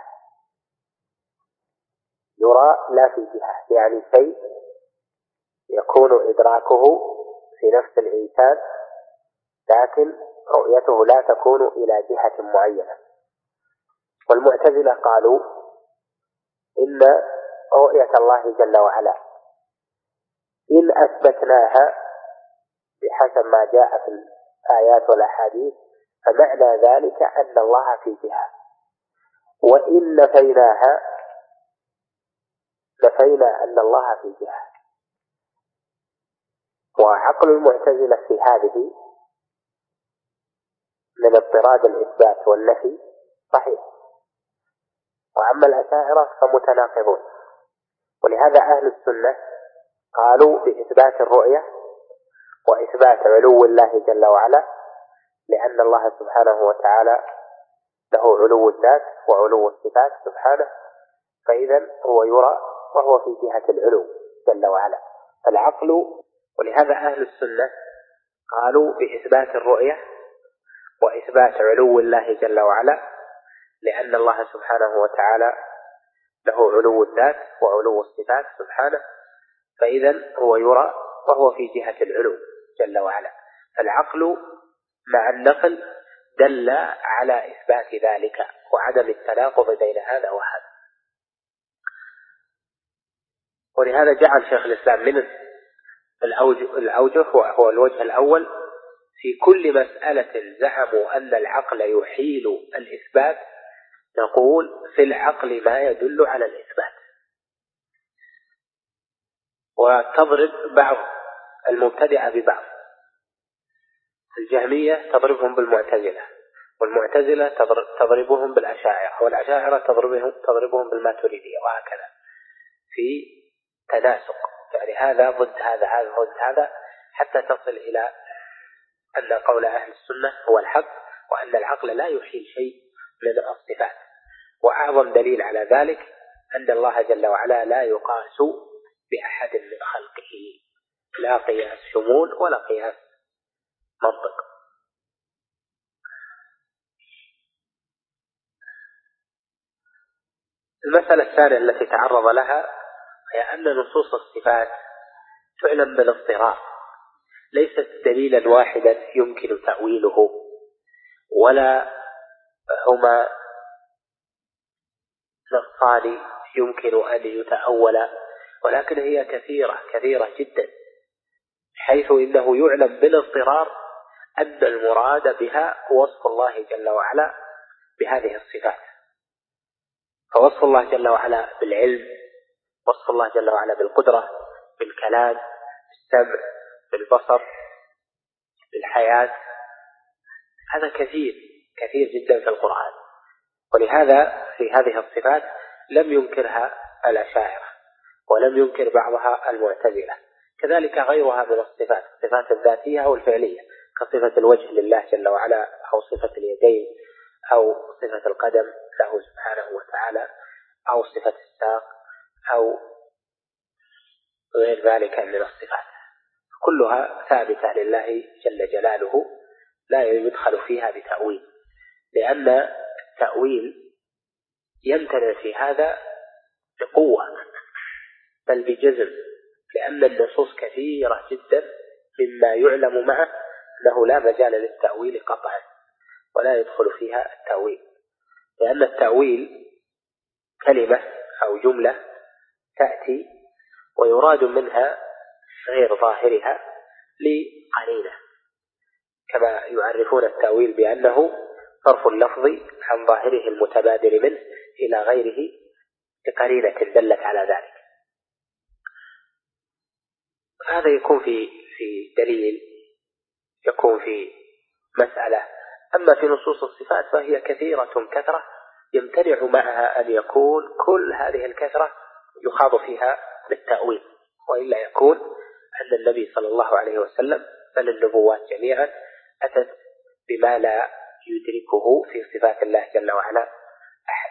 يرى لا في جهة يعني شيء يكون إدراكه في نفس الإنسان لكن رؤيته لا تكون إلى جهة معينة. والمعتزلة قالوا إن رؤية الله جل وعلا إن أثبتناها بحسب ما جاء في الآيات والأحاديث فمعنى ذلك أن الله في جهة، وإن نفيناها نفينا أن الله في جهة. وعقل المعتزلة في هذه من اضطراد الإثبات والنفي صحيح، وأما الأشاعرة فمتناقضون. ولهذا أهل السنة قالوا بإثبات الرؤية وإثبات علو الله جل وعلا، لأن الله سبحانه وتعالى له علو الذات وعلو الصفات سبحانه، فإذا هو يرى وهو في جهة العلو جل وعلا. فالعقل، ولهذا أهل السنة قالوا بإثبات الرؤية وإثبات علو الله جل وعلا، لأن الله سبحانه وتعالى له علو الذات وعلو الصفات سبحانه، فإذا هو يرى وهو في جهة العلو جل وعلا. فالعقل مع النقل دل على إثبات ذلك وعدم التناقض بين هذا وهذا. ولهذا جعل شيخ الإسلام من الأوجه وهو الوجه الأول في كل مسألة زعموا أن العقل يحيل الإثبات نقول في العقل ما يدل على الإثبات. وتضرب بعض المبتدعة ببعض، الجهمية تضربهم بالمعتزلة، والمعتزلة تضربهم بالأشاعرة، والأشاعرة تضربهم بالماتريدية، وهكذا في تناسق، يعني هذا ضد هذا، هذا ضد هذا، حتى تصل إلى أن قول أهل السنة هو الحق، وأن العقل لا يحيل شيء من الصفات. وأعظم دليل على ذلك أن الله جل وعلا لا يقاس بأحد من خلقه، لا قياس شمول ولا قياس منطق. المسألة الثانية التي تعرض لها هي أن نصوص الصفات تعلم بالاضطراد، ليست دليلا واحدا يمكن تأويله، ولا هما نصان يمكن أن يتأولا، ولكن هي كثيرة جدا، حيث إنه يعلم بالاضطرار أن المراد بها وصف الله جل وعلا بهذه الصفات. فوصف الله جل وعلا بالعلم، وصف الله جل وعلا بالقدرة، بالكلام، بالسمع، بالبصر، بالحياة. هذا كثير جدا في القرآن. ولهذا في هذه الصفات لم ينكرها الأشاعرة ولم ينكر بعضها المعتزلة. كذلك غيرها من الصفات، الصفات الذاتية أو الفعلية، كصفة الوجه لله جل وعلا، أو صفة اليدين، أو صفة القدم له سبحانه وتعالى، أو صفة الساق، أو غير ذلك من الصفات، كلها ثابتة لله جل جلاله، لا يدخل فيها بتأويل، لأن التأويل يمتنع في هذا بقوة بل بجزم، لأن النصوص كثيرة جدا مما يعلم معه أنه لا مجال للتأويل قطعا، ولا يدخل فيها التأويل، لأن التأويل كلمة أو جملة تأتي ويراد منها غير ظاهرها لقرينة، كما يعرفون التأويل بأنه صرف اللفظ عن ظاهره المتبادر منه إلى غيره بقرينة دلت على ذلك. هذا يكون في دليل، يكون في مسألة. أما في نصوص الصفات فهي كثرة يمتنع معها أن يكون كل هذه الكثرة يخاض فيها بالتأويل، وإلا يكون أن النبي صلى الله عليه وسلم بل النبوات جميعا أتت بما لا يدركه في صفات الله جل وعلا أحد.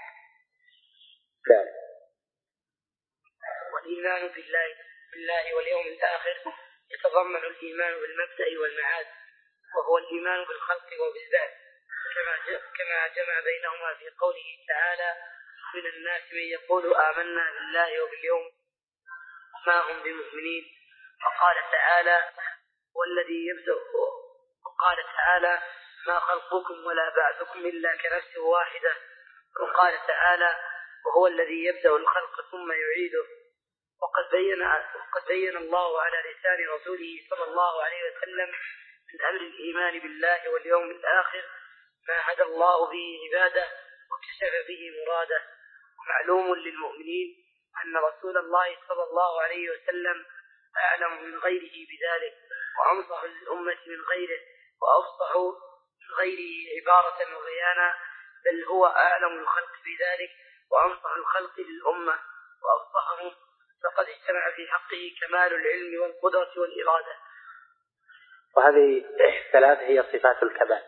والإيمان بالله واليوم الآخر يتضمن الإيمان بالمبدأ والمعاد، وهو الإيمان بالخلق وبالذات، كما جمع بينهما في قوله تعالى: من الناس من يقول آمنا بالله وباليوم ما هم بمؤمنين. وقال تعالى: ما خلقكم ولا بعثكم إلا كنفس واحدة. وقال تعالى: وهو الذي يبدأ الخلق ثم يعيده. وقد بين الله على لسان رسوله صلى الله عليه وسلم من أمر الإيمان بالله واليوم الآخر ما هدى الله به عباده وكشف به مراده. ومعلوم للمؤمنين أن رسول الله صلى الله عليه وسلم أعلم من غيره بذلك، وأنصح للأمة من غيره، وأفصح من غيره عبارة وبيانا، بل هو أعلم الخلق بذلك وأنصح الخلق للأمة وأفصحهم، فقد اجتمع في حقه كمال العلم والقدرة والإرادة. وهذه الثلاث هي صفات الكمال.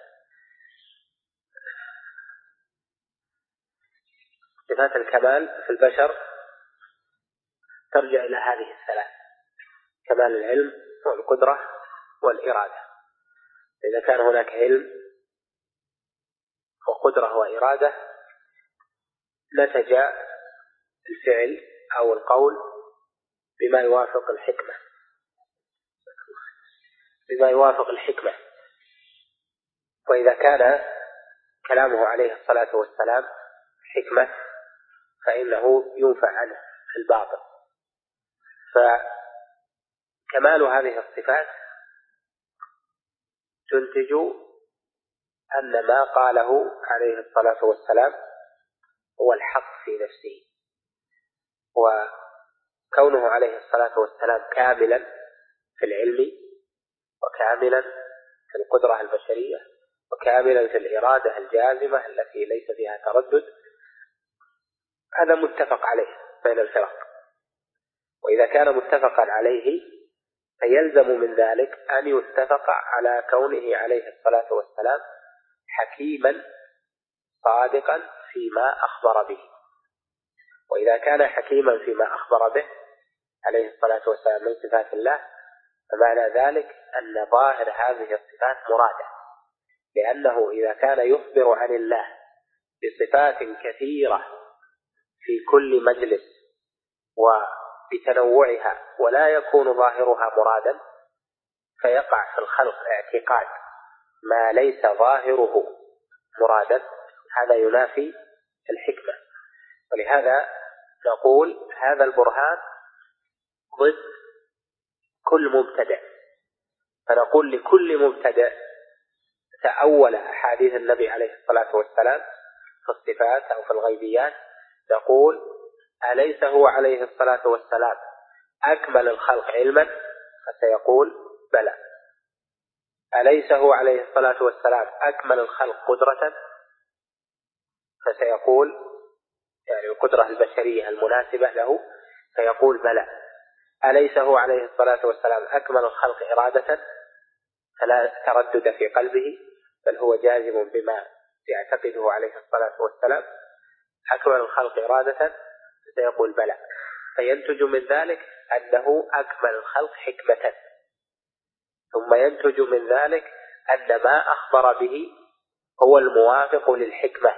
صفات الكمال في البشر ترجع إلى هذه الثلاث: كمال العلم والقدرة والإرادة. إذا كان هناك علم وقدرة وإرادة نتج الفعل أو القول بما يوافق الحكمة. وإذا كان كلامه عليه الصلاة والسلام حكمة فإنه ينفع عنه الباطل. فكمال هذه الصفات تنتج أن ما قاله عليه الصلاة والسلام هو الحق في نفسه، وكونه عليه الصلاة والسلام كاملا في العلم وكاملا في القدرة البشرية وكاملا في الإرادة الجازمة التي ليس فيها تردد، هذا متفق عليه بين الفرق. وإذا كان متفقا عليه فيلزم من ذلك أن يتفق على كونه عليه الصلاة والسلام حكيما صادقا فيما أخبر به. وإذا كان حكيما فيما أخبر به عليه الصلاة والسلام من صفات الله، فمعنى ذلك أن ظاهر هذه الصفات مرادة، لأنه إذا كان يخبر عن الله بصفات كثيرة في كل مجلس وبتنوعها ولا يكون ظاهرها مرادا، فيقع في الخلق اعتقاد ما ليس ظاهره مرادا، هذا ينافي الحكمة. ولهذا نقول هذا البرهان ضد كل مبتدع. فنقول لكل مبتدع تأول أحاديث النبي عليه الصلاة والسلام في الصفات أو في الغيبيات، نقول أليس هو عليه الصلاة والسلام أكمل الخلق علما فسيقول بلى. أليس هو عليه الصلاة والسلام أكمل الخلق قدرة فسيقول يعني القدرة البشرية المناسبة له فيقول بلى. أليس هو عليه الصلاة والسلام أكمل الخلق إرادة فلا تردد في قلبه بل هو جازم بما يعتقده عليه الصلاة والسلام أكمل الخلق إرادة فسيقول بلى. فينتج من ذلك أنه أكمل الخلق حكمة، ثم ينتج من ذلك أن ما أخبر به هو الموافق للحكمة،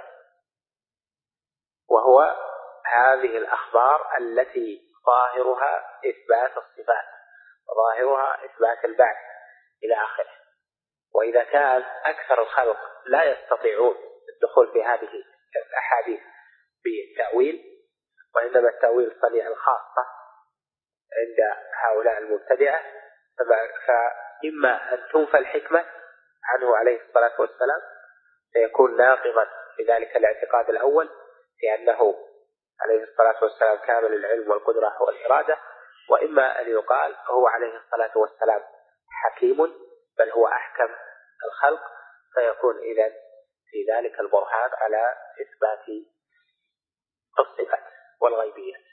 وهو هذه الأخبار التي ظاهرها إثبات الصفات وظاهرها إثبات البعث إلى آخره. وإذا كان أكثر الخلق لا يستطيعون الدخول في هذه الأحاديث بالتأويل، وإنما التأويل صنيع الخاصة عند هؤلاء المبتدعة، فإما أن تنفى الحكمة عنه عليه الصلاة والسلام فيكون ناقضا لذلك الاعتقاد الأول لأنه عليه الصلاة والسلام كامل العلم والقدرة والإرادة، وإما أن يقال هو عليه الصلاة والسلام حكيم بل هو أحكم الخلق، فيكون إذن في ذلك البرهان على إثبات الصفات والغيبيات.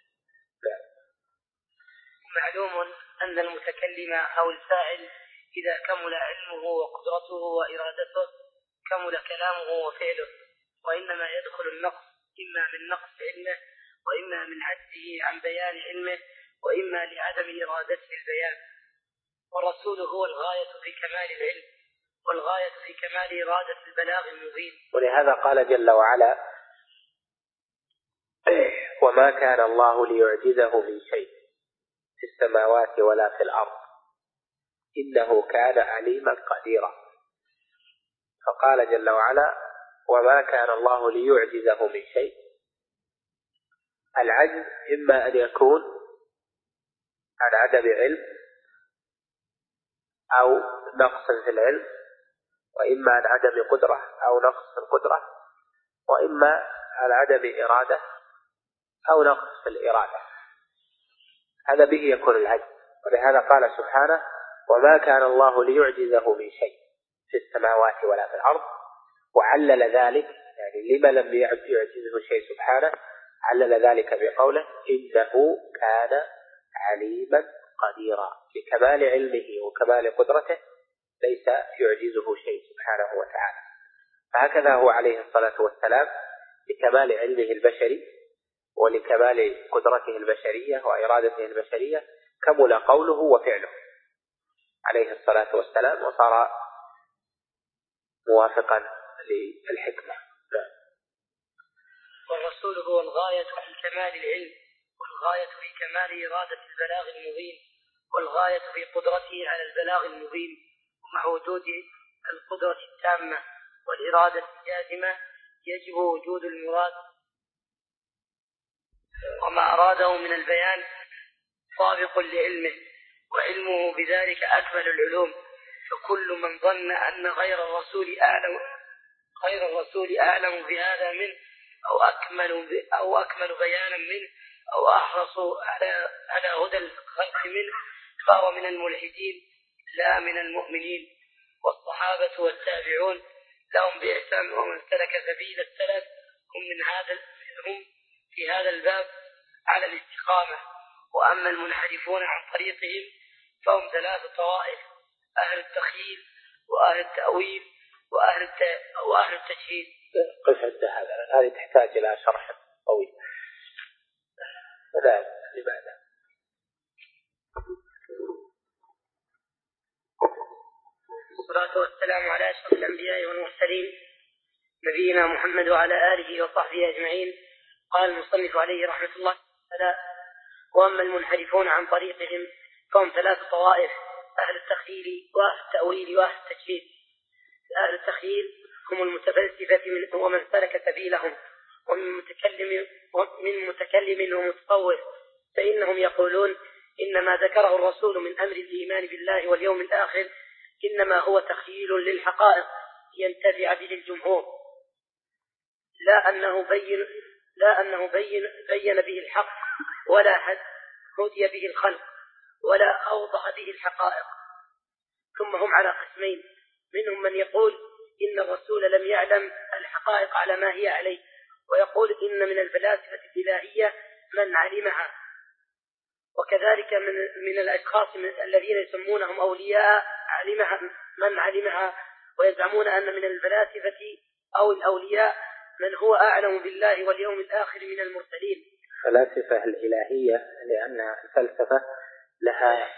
معلوم أن المتكلم أو الفاعل إذا كمل علمه وقدرته وإرادته كمل كلامه وفعله، وإنما يدخل النقص إما من نقص علمه وإما من عجزه عن بيان علمه وإما لعدم إرادته البيان. والرسول هو الغاية في كمال العلم والغاية في كمال إرادة البلاغ المبين. ولهذا قال جل وعلا وما كان الله ليعجزه من شيء في السماوات ولا في الأرض إنه كان عليما قديرا. فقال جل وعلا وما كان الله ليعجزه من شيء. العجز إما أن يكون عن عدم علم أو نقص في العلم، وإما عن عدم قدرة أو نقص في القدرة، وإما عن عدم إرادة أو نقص في الإرادة. هذا به يكون العجز. ولهذا قال سبحانه وما كان الله ليعجزه من شيء في السماوات ولا في الأرض، وعلل ذلك يعني لما لم يعجزه شيء سبحانه، علل ذلك بقوله إنه كان عليما قديرا، لكمال علمه وكمال قدرته ليس يعجزه شيء سبحانه وتعالى. فهكذا هو عليه الصلاة والسلام لكمال علمه البشري ولكمال قدرته البشرية وإرادته البشرية كمل قوله وفعله عليه الصلاة والسلام وصار موافقا للحكمة. والرسول هو الغاية في كمال العلم والغاية في كمال إرادة البلاغ المبين والغاية في قدرته على البلاغ المبين. ومع وجود القدرة التامة والإرادة الجازمة يجب وجود المراد، وما أراده من البيان طابق لعلمه وعلمه بذلك أكمل العلوم. فكل من ظن أن غير الرسول أعلم بهذا منه أو أكمل بيانا منه أو أحرص على هدى الخلق منه فهو من الملحدين لا من المؤمنين. والصحابة والتابعون لهم بإحسان ومن سلك سبيل السلف هم في هذا الباب على الاستقامة. وأما المنحرفون عن طريقهم فهم 3 طوائف: أهل التخييل وأهل التأويل وأهل التجهيل. قف عند هذا، هذه تحتاج إلى شرح طويل. لماذا؟ والصلاة والسلام على أشرف الأنبياء والمرسلين نبينا محمد وعلى آله وصحبه أجمعين. قال المصنف عليه رحمة الله تعالى: وأما المنحرفون عن طريقهم فهم 3 طوائف: أهل التخييل وأهل التأويل وأهل التجهيل. أهل التخييل هم المتفلسفة ومن سلك سبيلهم، ومن متكلم ومتصوف، فإنهم يقولون إنما ذكره الرسول من أمر الإيمان بالله واليوم الآخر إنما هو تخييل للحقائق ينتفع به الجمهور، لا أنه بين به الحق ولا هدي به الخلق، ولا أوضح به الحقائق. ثم هم على قسمين، منهم من يقول إن الرسول لم يعلم الحقائق على ما هي عليه، ويقول إن من الفلاسفة الإلهية من علمها، وكذلك من الأشخاص الذين يسمونهم أولياء من علمها، ويزعمون أن من الفلاسفة أو الأولياء من هو أعلم بالله واليوم الآخر من المرسلين. الفلاسفة الإلهية لأن الفلسفة لها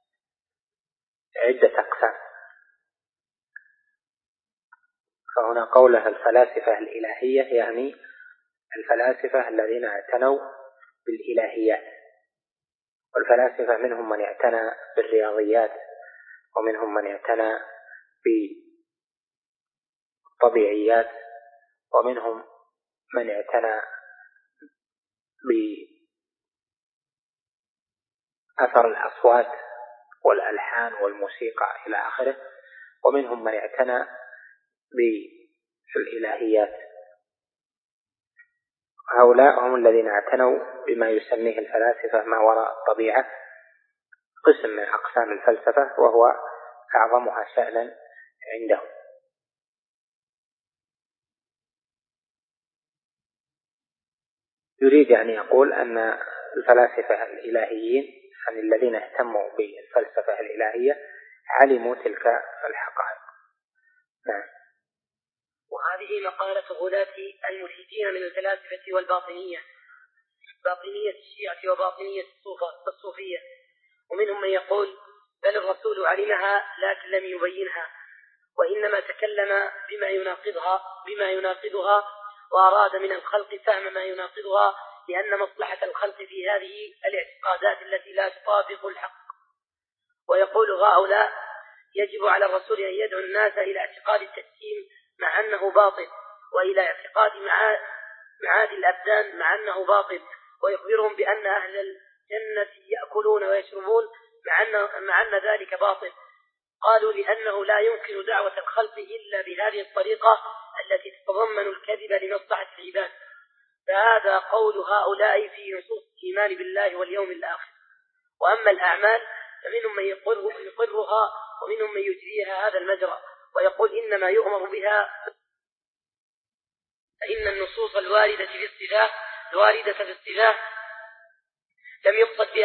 عدة أقسام، فهنا قولها الفلاسفة الإلهية يعني الفلاسفة الذين اعتنوا بالإلهيات، والفلاسفة منهم من اعتنى بالرياضيات، ومنهم من اعتنى بالطبيعيات، ومنهم من اعتنى بأثر الأصوات والألحان والموسيقى إلى آخره، ومنهم من اعتنى بالإلهيات. هؤلاء هم الذين اعتنوا بما يسميه الفلاسفة ما وراء الطبيعة، قسم من أقسام الفلسفة وهو أعظمها شأنا عندهم. يريد أن يقول أن الفلاسفة الإلهيين يعني الذين اهتموا بالفلسفة الإلهية علموا تلك الحقائق. نعم. وهذه مقالة غلاة الملحدين من الفلاسفة والباطنية، باطنية الشيعة وباطنية الصوفية. ومنهم من يقول بل الرسول علمها لكن لم يبينها، وإنما تكلم بما يناقضها وأراد من الخلق فهم ما يناقضها، لأن مصلحة الخلق في هذه الاعتقادات التي لا تطابق الحق. ويقول هؤلاء يجب على الرسول أن يدعو الناس إلى اعتقاد التجسيم مع أنه باطل، وإلى اعتقاد معاد الأبدان مع أنه باطل، ويخبرهم بأن أهل الجنة يأكلون ويشربون مع أن ذلك باطل. قالوا لأنه لا يمكن دعوة الخلق إلا بهذه الطريقة التي تتضمن الكذب لمصلحة العباد. فهذا قول هؤلاء في نصوص الإيمان بالله واليوم الآخر. وأما الأعمال فمنهم من يقرها ومنهم من يجريها هذا المجرى، ويقول إنما يؤمر بها، فإن النصوص الواردة في الصفات لم يقصد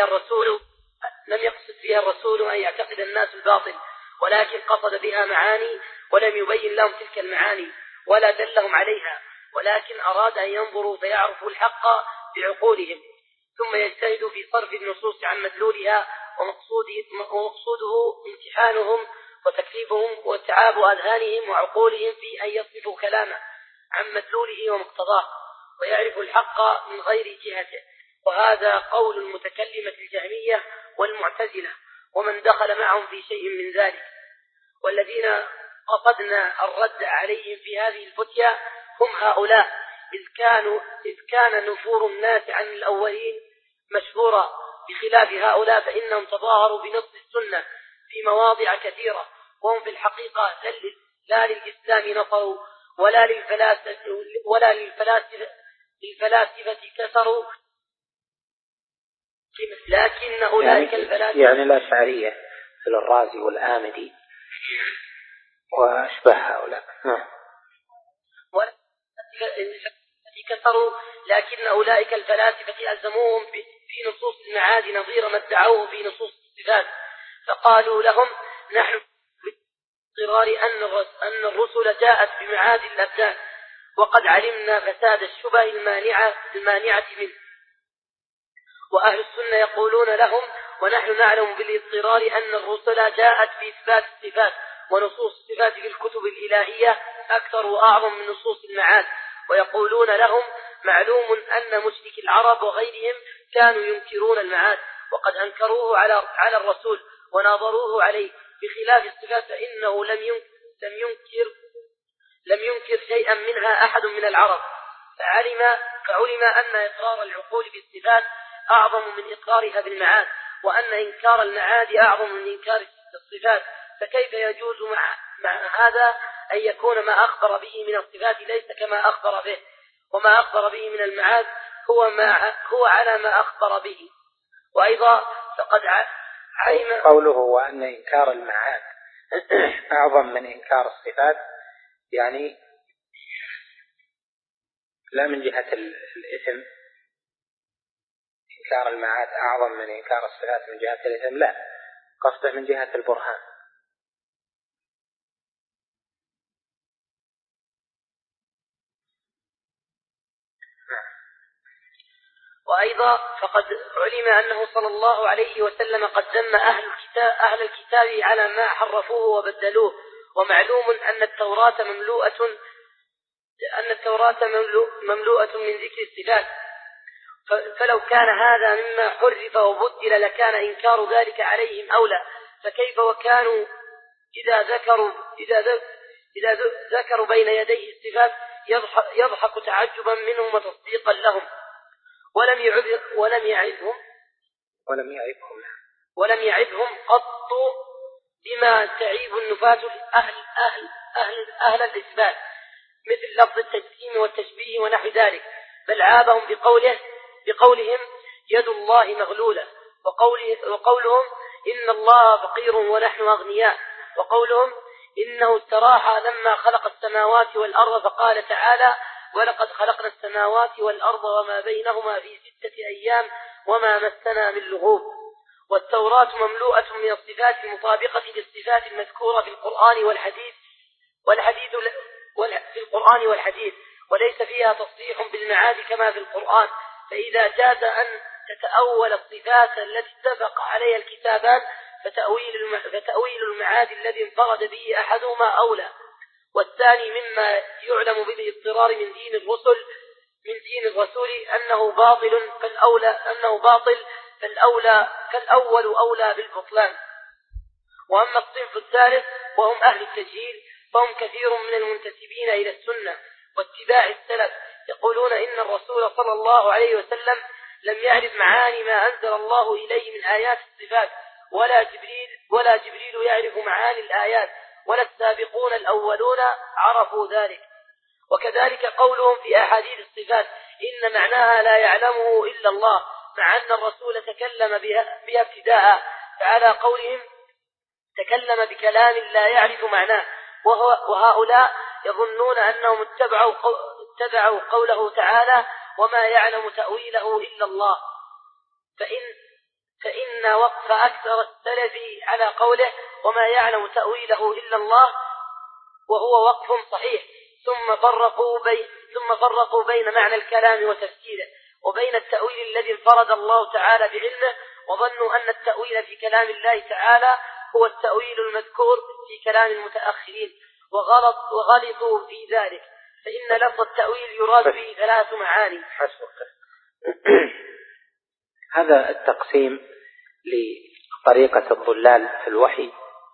بها الرسول أن يعتقد الناس الباطل، ولكن قصد بها معاني ولم يبين لهم تلك المعاني ولا دلهم عليها، ولكن أراد أن ينظروا فيعرفوا الحق بعقولهم، ثم يجتهدوا في صرف النصوص عن مدلولها، ومقصوده امتحانهم وتكليفهم وتعاب أذهانهم وعقولهم في أن يصرفوا كلامه عن مدلوله ومقتضاه ويعرفوا الحق من غير جهته. وهذا قول المتكلمة الجهمية والمعتزلة ومن دخل معهم في شيء من ذلك. والذين قصدنا الرد عليهم في هذه الفتية هم هؤلاء، إذ كان نفور الناس عن الأولين مشهورا، بخلاف هؤلاء فإنهم تظاهروا بنص السنة في مواضع كثيرة، وهم في الحقيقة لا للإسلام نصروا ولا للفلاسفة كسروا، لكن أولئك الفلاسفة يعني الأشعرية في الرازي والآمدي وأشبه هؤلاء كسروا، لكن أولئك الفلاسفة ألزموهم في نصوص المعاد نظير ما ادعوه في نصوص الصفات، فقالوا لهم نحن باضطرار أن الرسل جاءت بمعاد الأبدان، وقد علمنا فساد الشبه المانعة منه. وأهل السنة يقولون لهم ونحن نعلم بالاضطرار أن الرسل جاءت في إثبات الصفات، ونصوص الصفات في الكتب الإلهية أكثر وأعظم من نصوص المعاد. ويقولون لهم معلوم أن مشركي العرب وغيرهم كانوا ينكرون المعاد، وقد أنكروه على الرسول وناظروه عليه، بخلاف الصفات فإنه لم ينكر شيئا منها أحد من العرب، فعلم أن إقرار العقول بالصفات أعظم من إقرارها بالمعاد، وأن إنكار المعاد أعظم من إنكار الصفات. فكيف يجوز مع هذا أن يكون ما أخبر به من الصفات ليس كما أخبر به، وما أخبر به من المعاد هو على ما أخبر به. وأيضا فقد قوله وأن إنكار المعاد أعظم من إنكار الصفات، يعني لا من جهة الإثم، إنكار المعاد أعظم من إنكار الصفات من جهة الإثم، لا، قصده من جهة البرهان. وأيضا فقد علم أنه صلى الله عليه وسلم قد ذم أهل الكتاب على ما حرفوه وبدلوه، ومعلوم أن التوراة مملوءة من ذكر الصفات، فلو كان هذا مما حرف وبدل لكان إنكار ذلك عليهم أولى، فكيف وكانوا إذا ذكروا بين يديه الصفات يضحك تعجبا منهم وتصديقا لهم، ولم يعبهم قط بما تعيب النفاة أهل الإثبات مثل لفظ التجسيم والتشبيه ونحو ذلك، بل عابهم بقولهم يد الله مغلولة، وقولهم إن الله فقير ونحن أغنياء، وقولهم إنه استراح لما خلق السماوات والأرض، فقال تعالى ولقد خلقنا السماوات والأرض وما بينهما في 6 أيام وما مسنا من لغوب. والتوراة مملوءة من الصفات المطابقة للصفات المذكورة في القرآن والحديث وليس فيها تصريح بالمعاد كما في القرآن، فإذا جاز أن تتأول الصفات التي اتفق عليها الكتابان فتأويل المعاد الذي انفرد به أحدهما أولى، والثاني مما يعلم بالاضطرار من دين الرسول أنه باطل فالأول أولى بالبطلان. وأما الصنف الثالث وهم أهل التجهيل فهم كثير من المنتسبين إلى السنة واتباع السلف، يقولون إن الرسول صلى الله عليه وسلم لم يعرف معاني ما أنزل الله إليه من آيات الصفات، ولا جبريل يعرف معاني الآيات، ولا السابقون الأولون عرفوا ذلك. وكذلك قولهم في أحاديث الصفات إن معناها لا يعلمه إلا الله، مع أن الرسول تكلم بها ابتداء، فعلى قولهم تكلم بكلام لا يعرف معناه، وهؤلاء يظنون أنهم اتبعوا قوله تعالى وما يعلم تأويله إلا الله، فإن وقف أكثر السلف على قوله وما يعلم تأويله إلا الله وهو وقف صحيح، ثم فرقوا بين معنى الكلام وتفسيره وبين التأويل الذي انفرد الله تعالى بعلمه، وظنوا أن التأويل في كلام الله تعالى هو التأويل المذكور في كلام المتأخرين وغلطوا في ذلك، فإن لفظ التأويل يراد به 3 معاني. هذا التقسيم لطريقة الضلال في الوحي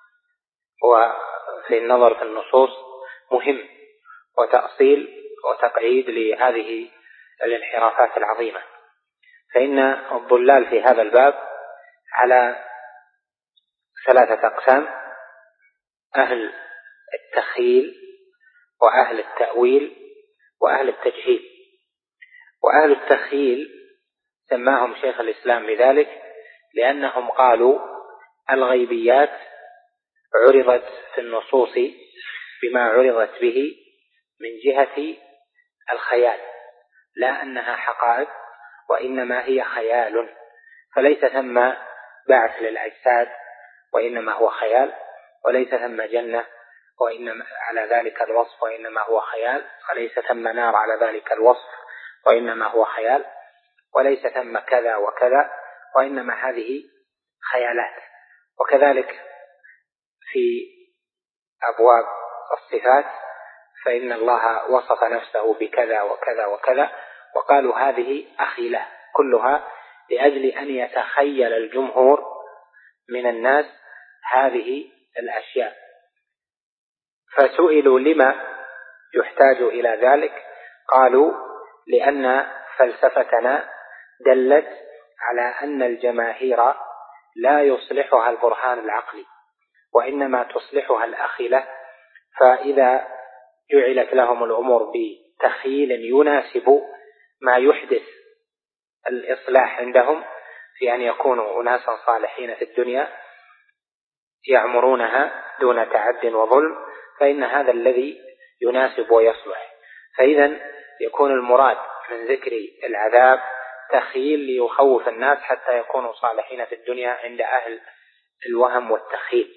وفي النظر في النصوص مهم، وتأصيل وتقعيد لهذه الانحرافات العظيمة. فإن الضلال في هذا الباب على 3 أقسام: أهل التخيل، وأهل التأويل، وأهل التجهيل. وأهل التخيل سماهم شيخ الإسلام بذلك لأنهم قالوا الغيبيات عرضت في النصوص بما عرضت به من جهة الخيال، لا أنها حقائق وإنما هي خيال، فليس ثم بعث للأجساد وإنما هو خيال، وليس ثم جنة وإنما على ذلك الوصف وإنما هو خيال، وليس ثم نار على ذلك الوصف وإنما هو خيال، وليس ثم كذا وكذا وإنما هذه خيالات. وكذلك في أبواب الصفات فإن الله وصف نفسه بكذا وكذا وكذا، وقالوا هذه أخيلة كلها لأجل أن يتخيل الجمهور من الناس هذه الأشياء. فسئلوا لما يحتاج إلى ذلك، قالوا لأن فلسفتنا دلت على أن الجماهير لا يصلحها البرهان العقلي وإنما تصلحها الأخيلة، فإذا جعلت لهم الأمور بتخيل يناسب ما يحدث الإصلاح عندهم في أن يكونوا أناسا صالحين في الدنيا يعمرونها دون تعد وظلم، فإن هذا الذي يناسب ويصلح. فإذا يكون المراد من ذكر العذاب تخييل ليخوف الناس حتى يكونوا صالحين في الدنيا عند أهل الوهم والتخيل.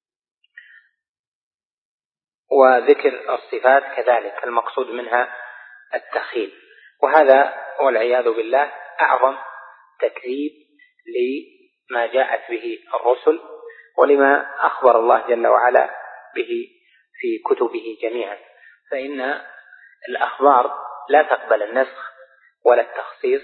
وذكر الصفات كذلك المقصود منها التخيل، وهذا والعياذ بالله أعظم تكذيب لما جاءت به الرسل ولما أخبر الله جل وعلا به في كتبه جميعا. فإن الأخبار لا تقبل النسخ ولا التخصيص،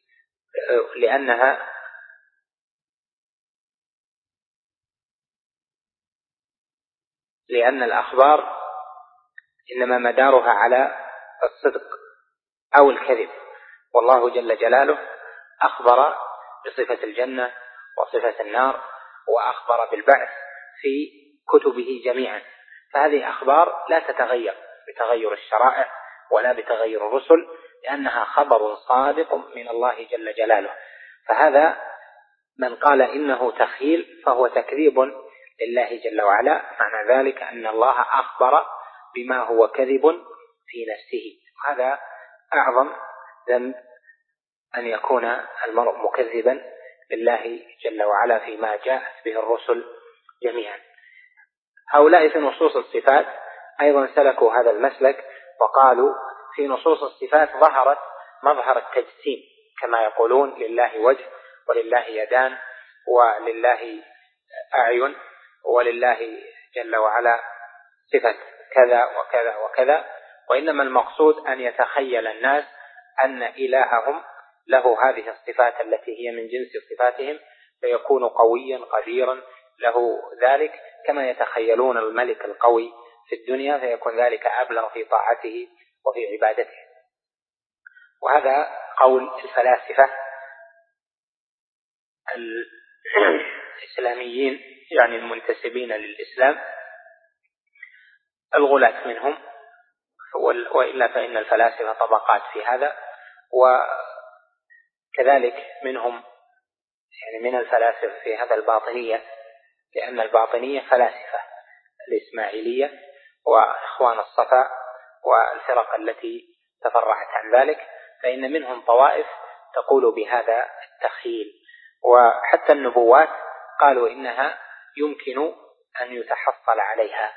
لأن الأخبار إنما مدارها على الصدق أو الكذب، والله جل جلاله أخبر بصفة الجنة وصفة النار وأخبر بالبعث في كتبه جميعا، فهذه أخبار لا تتغير بتغير الشرائع ولا بتغير الرسل، لأنها خبر صادق من الله جل جلاله. فهذا من قال إنه تخيل فهو تكذيب لله جل وعلا، معنى ذلك أن الله أخبر بما هو كذب في نفسه. هذا أعظم ذنب أن يكون المرء مكذبا لله جل وعلا فيما جاءت به الرسل جميعا. هؤلاء في نصوص الصفات أيضا سلكوا هذا المسلك، وقالوا في نصوص الصفات ظهرت مظهر التجسيم، كما يقولون لله وجه ولله يدان ولله أعين ولله جل وعلا صفة كذا وكذا وكذا، وإنما المقصود أن يتخيل الناس أن إلههم له هذه الصفات التي هي من جنس صفاتهم، فيكون قويا قديرا له ذلك، كما يتخيلون الملك القوي في الدنيا فيكون ذلك أبلغ في طاعته وفي عبادته. وهذا قول الفلاسفة الإسلاميين، يعني المنتسبين للإسلام، الغلاة منهم، وإلا فإن الفلاسفة طبقات في هذا. وكذلك منهم يعني من الفلاسفة في هذا الباطنية، لأن الباطنية فلاسفة، الإسماعيلية وإخوان الصفا والفرق التي تفرعت عن ذلك، فإن منهم طوائف تقول بهذا التخيل. وحتى النبوات قالوا إنها يمكن أن يتحصل عليها،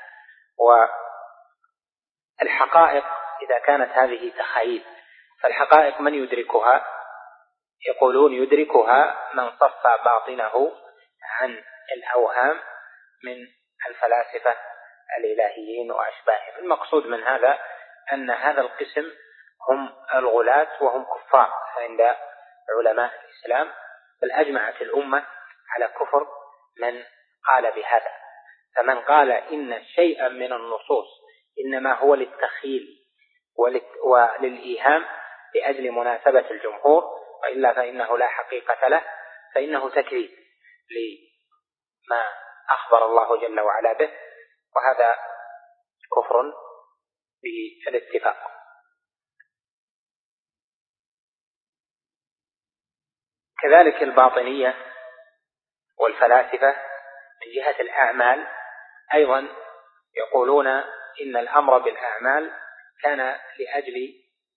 والحقائق إذا كانت هذه تخيل فالحقائق من يدركها؟ يقولون يدركها من صفى باطنه عن الأوهام من الفلاسفة الإلهيين وأشباههم. المقصود من هذا أن هذا القسم هم الغلاة وهم كفار عند علماء الإسلام، بل أجمعت الأمة على كفر من قال بهذا. فمن قال إن شيئا من النصوص إنما هو للتخيل وللإيهام لأجل مناسبة الجمهور، وإلا فإنه لا حقيقة له، فإنه تكذيب لما أخبر الله جل وعلا به، وهذا كفر بالاتفاق. كذلك الباطنية والفلاسفة من جهة الأعمال أيضا يقولون إن الأمر بالأعمال كان لأجل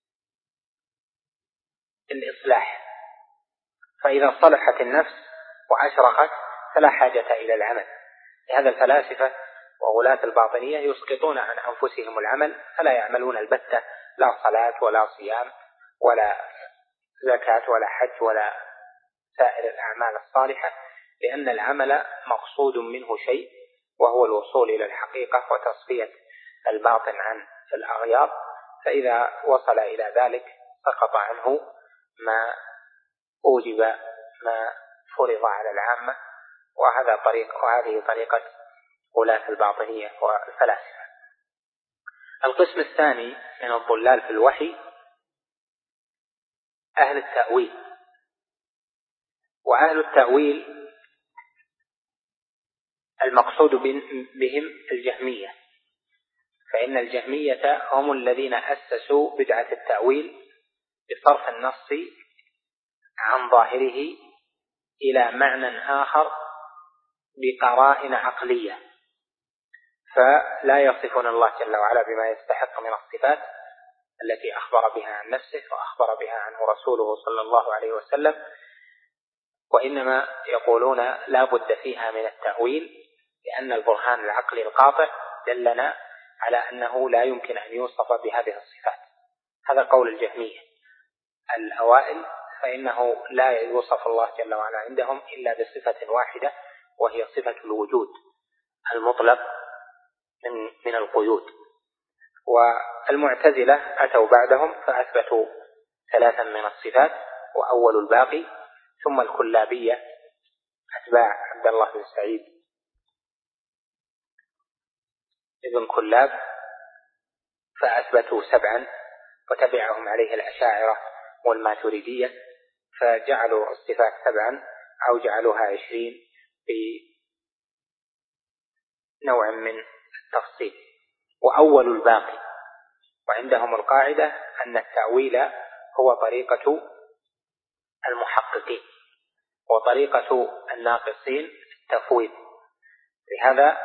الإصلاح، فإذا صلحت النفس وأشرقت فلا حاجة إلى العمل. لهذا الفلاسفة وغلاة الباطنية يسقطون عن أنفسهم العمل، فلا يعملون البتة، لا صلاة ولا صيام ولا زكاة ولا حج ولا سائر الأعمال الصالحة، لأن العمل مقصود منه شيء، وهو الوصول إلى الحقيقة وتصفية الباطن عن الأغيار، فإذا وصل إلى ذلك سقط عنه ما أوجب ما فرض على العامة. وهذه طريقة غلاة الباطنية والفلاسفة. القسم الثاني من الضلال في الوحي أهل التأويل. وأهل التأويل المقصود بهم الجهمية، فإن الجهمية هم الذين أسسوا بدعة التأويل بصرف النص عن ظاهره إلى معنى آخر بقرائن عقلية، فلا يصفون الله جل وعلا بما يستحق من الصفات التي أخبر بها عن نفسه وأخبر بها عنه رسوله صلى الله عليه وسلم، وإنما يقولون لا بد فيها من التأويل، لأن البرهان العقلي القاطع دلنا على أنه لا يمكن أن يوصف بهذه الصفات. هذا قول الجهمية الأوائل، فإنه لا يوصف الله جل وعلا عندهم إلا بصفة واحدة، وهي صفة الوجود المطلق من القيود. والمعتزلة أتوا بعدهم فأثبتوا 3 من الصفات وأول الباقي، ثم الكلابية أتباع عبد الله بن سعيد ابن كلاب فأثبتوا 7، وتبعهم عليه الأشاعرة والماتريدية فجعلوا الصفات 7 أو جعلوها 20 بنوع من التفصيل. وأول الباقي، وعندهم القاعدة أن التأويل هو طريقة المحققين وطريقة الناقصين في التفويض. لهذا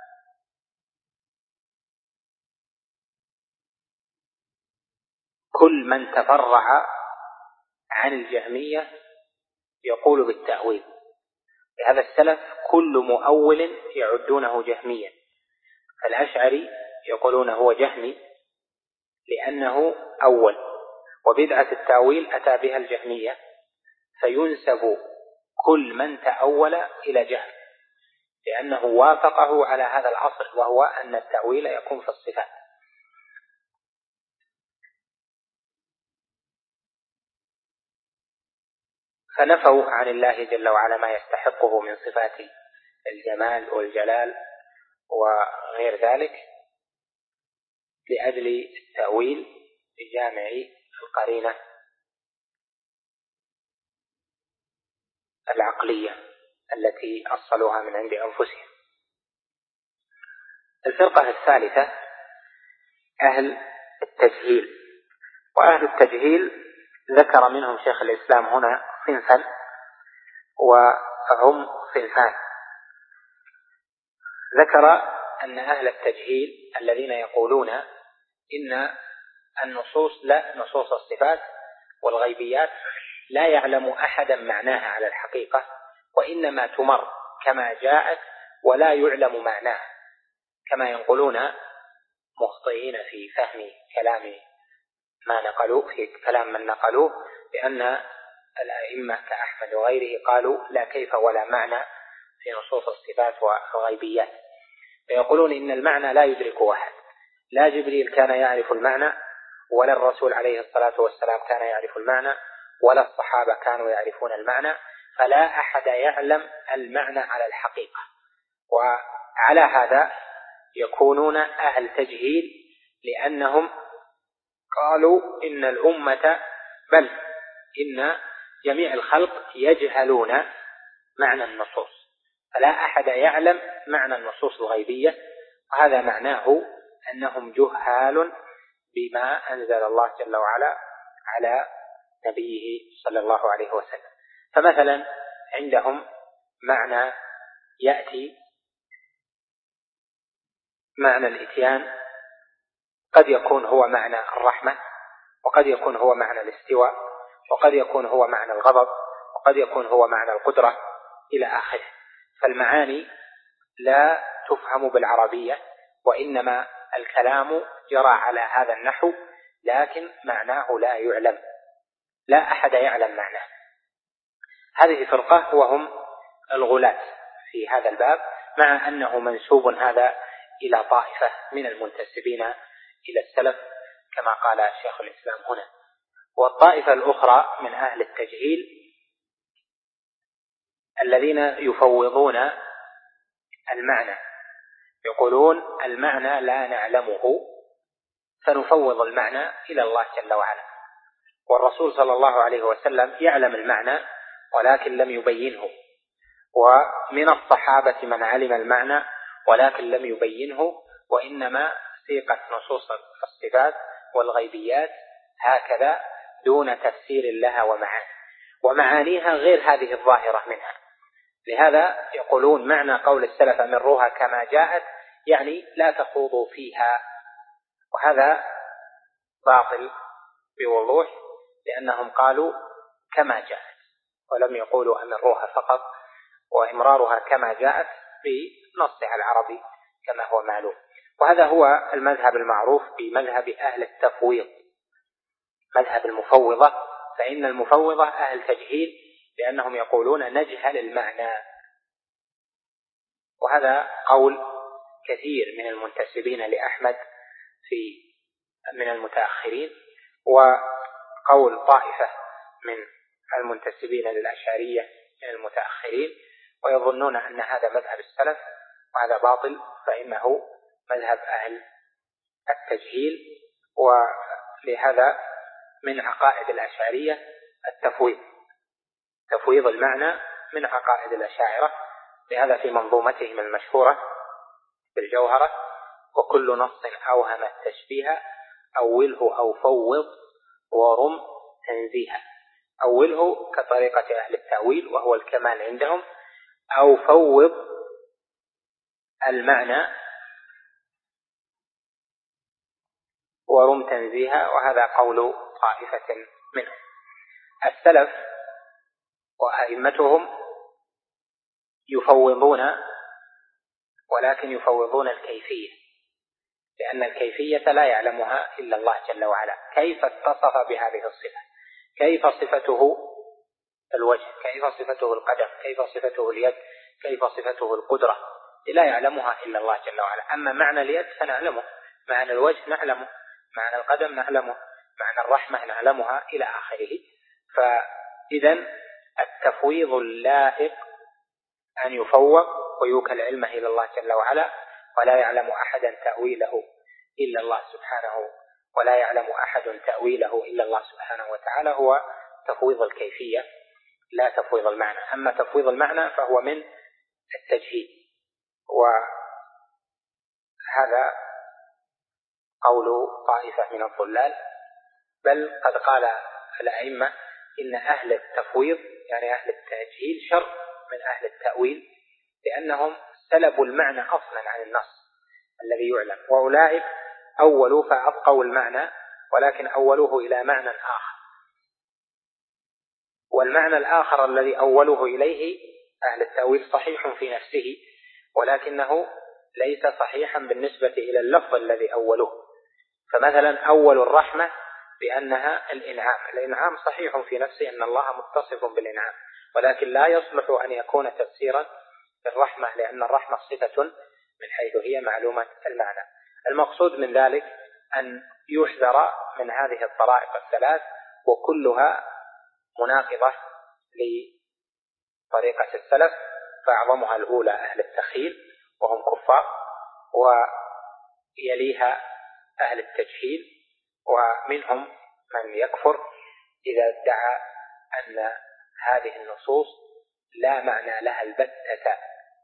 كل من تفرع عن الجهمية يقول بالتأويل. لهذا السلف كل مؤول يعدونه جهميا. الأشعري يقولون هو جهمي لأنه أول، وبدعة التأويل أتى بها الجهمية، فينسب كل من تأول إلى جهم، لأنه وافقه على هذا الأصل، وهو أن التأويل يكون في الصفات. فنفوا عن الله جل وعلا ما يستحقه من صفات الجمال والجلال وغير ذلك لأجل التأويل بجامع القرينة العقلية التي أصلوها من عند أنفسهم. الفرقة الثالثة أهل التجهيل. وأهل التجهيل ذكر منهم شيخ الإسلام هنا صنفا، وهم صنفان. ذكر أن أهل التجهيل الذين يقولون إن النصوص لا نصوص الصفات والغيبيات لا يعلم أحدا معناها على الحقيقة، وإنما تمر كما جاءت ولا يعلم معناها، كما ينقلون مخطئين في فهم كلام ما نقلوه في كلام من نقلوه، لأن الأئمة كأحمد وغيره قالوا لا كيف ولا معنى في نصوص الصفات والغيبيات، فيقولون إن المعنى لا يدركه أحد، لا جبريل كان يعرف المعنى، ولا الرسول عليه الصلاة والسلام كان يعرف المعنى، ولا الصحابة كانوا يعرفون المعنى، فلا أحد يعلم المعنى على الحقيقة. وعلى هذا يكونون أهل تجهيل، لأنهم قالوا إن الأمة بل إن جميع الخلق يجهلون معنى النصوص، فلا أحد يعلم معنى النصوص الغيبية، وهذا معناه أنهم جهال بما أنزل الله جل وعلا على نبيه صلى الله عليه وسلم. فمثلا عندهم معنى يأتي معنى الإتيان قد يكون هو معنى الرحمة، وقد يكون هو معنى الاستواء، وقد يكون هو معنى الغضب، وقد يكون هو معنى القدرة إلى آخره. فالمعاني لا تفهم بالعربية، وإنما الكلام جرى على هذا النحو، لكن معناه لا يعلم، لا أحد يعلم معناه. هذه فرقة وهم الغلاة في هذا الباب، مع أنه منسوب هذا إلى طائفة من المنتسبين إلى السلف كما قال شيخ الإسلام هنا. والطائفة الأخرى من أهل التجهيل الذين يفوضون المعنى، يقولون المعنى لا نعلمه فنفوض المعنى إلى الله جل وعلا، والرسول صلى الله عليه وسلم يعلم المعنى ولكن لم يبينه، ومن الصحابة من علم المعنى ولكن لم يبينه، وإنما سيقت نصوص الصفات والغيبيات هكذا دون تفسير لها ومعانيها غير هذه الظاهرة منها. لهذا يقولون معنى قول السلف أمروها كما جاءت يعني لا تخوضوا فيها، وهذا باطل بوضوح، لأنهم قالوا كما جاءت ولم يقولوا أمروها فقط، وإمرارها كما جاءت بنصها العربي كما هو معلوم. وهذا هو المذهب المعروف بمذهب أهل التفويض. مذهب المفوضة، فإن المفوضة أهل تجهيل، لأنهم يقولون نجهل المعنى. وهذا قول كثير من المنتسبين لأحمد من المتأخرين، وقول طائفة من المنتسبين للأشعرية من المتأخرين، ويظنون أن هذا مذهب السلف، وهذا باطل، فإنه مذهب أهل التجهيل. ولهذا من عقائد الأشعرية التفويض، تفويض المعنى من عقائد الأشاعرة. لهذا في منظومتهم المشهورة بالجوهرة: وكل نص أوهم التشبيه أوله أو فوض ورم تنزيها. أوله كطريقة أهل التأويل وهو الكمال عندهم، أو فوض المعنى ورم تنزيها، وهذا قول طائفة منهم. السلف وأئمتهم يفوضون، ولكن يفوضون الكيفية، لأن الكيفية لا يعلمها إلا الله جل وعلا. كيف اتصف بهذه الصفة، كيف صفته الوجه، كيف صفته القدم، كيف صفته اليد، كيف صفته القدرة، لا يعلمها إلا الله جل وعلا. أما معنى اليد فنعلمه، معنى الوجه نعلمه، معنى القدم نعلمه، معنى الرحمة نعلمها إلى آخره. فإذن التفويض اللائق أن يفوض ويوكل علمه إلى الله جل وعلا، ولا يعلم أحدا تأويله إلا الله سبحانه، ولا يعلم أحد تأويله إلا الله سبحانه وتعالى، هو تفويض الكيفية لا تفويض المعنى. أما تفويض المعنى فهو من التجهيل، وهذا قول طائفة من الضلال. بل قد قال الأئمة إن أهل التفويض يعني أهل التجهيل شر من أهل التأويل، لأنهم سلبوا المعنى أصلا عن النص الذي يعلم، وأولئك أولوا فأبقوا المعنى، ولكن أولوه إلى معنى آخر، والمعنى الآخر الذي أولوه إليه أهل التأويل صحيح في نفسه، ولكنه ليس صحيحا بالنسبة إلى اللفظ الذي أولوه. فمثلا أول الرحمة بأنها الإنعام صحيح في نفسه أن الله متصف بالإنعام، ولكن لا يصلح أن يكون تفسيرا للرحمة، لأن الرحمة صفة من حيث هي معلومة المعنى. المقصود من ذلك أن يحذر من هذه الطرائق الثلاث، وكلها مناقضة لطريقة السلف، فأعظمها الأولى أهل التخيل وهم كفار، ويليها أهل التجهيل، ومنهم من يكفر إذا ادعى أن هذه النصوص لا معنى لها البتة،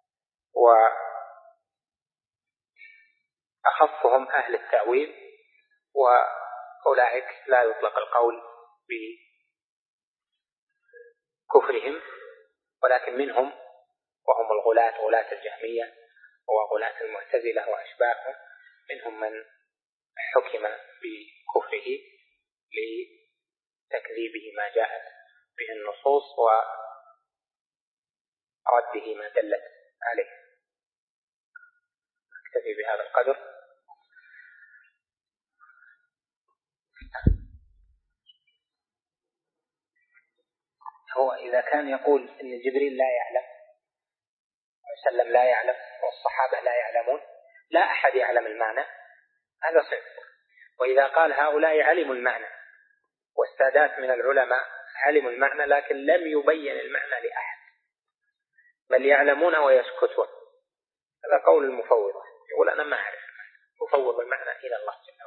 وأخفهم أهل التأويل، وأولئك لا يطلق القول بكفرهم، ولكن منهم وهم غلاة الجهمية وغلاة المعتزلة وأشباههم، منهم من حكم بكفره لتكذيبه ما جاءت به النصوص ورده ما دلت عليه. أكتفي بهذا القدر. هو إذا كان يقول إن جبريل لا يعلم وسلم لا يعلم والصحابة لا يعلمون، لا أحد يعلم المعنى، هذا صحيح. وإذا قال هؤلاء علموا المعنى والسادات من العلماء علموا المعنى لكن لم يبين المعنى لأحد، بل يعلمون ويسكتون، هذا قول المفوضة، يقول أنا ما أعرف، أفوض المعنى إلى الله جل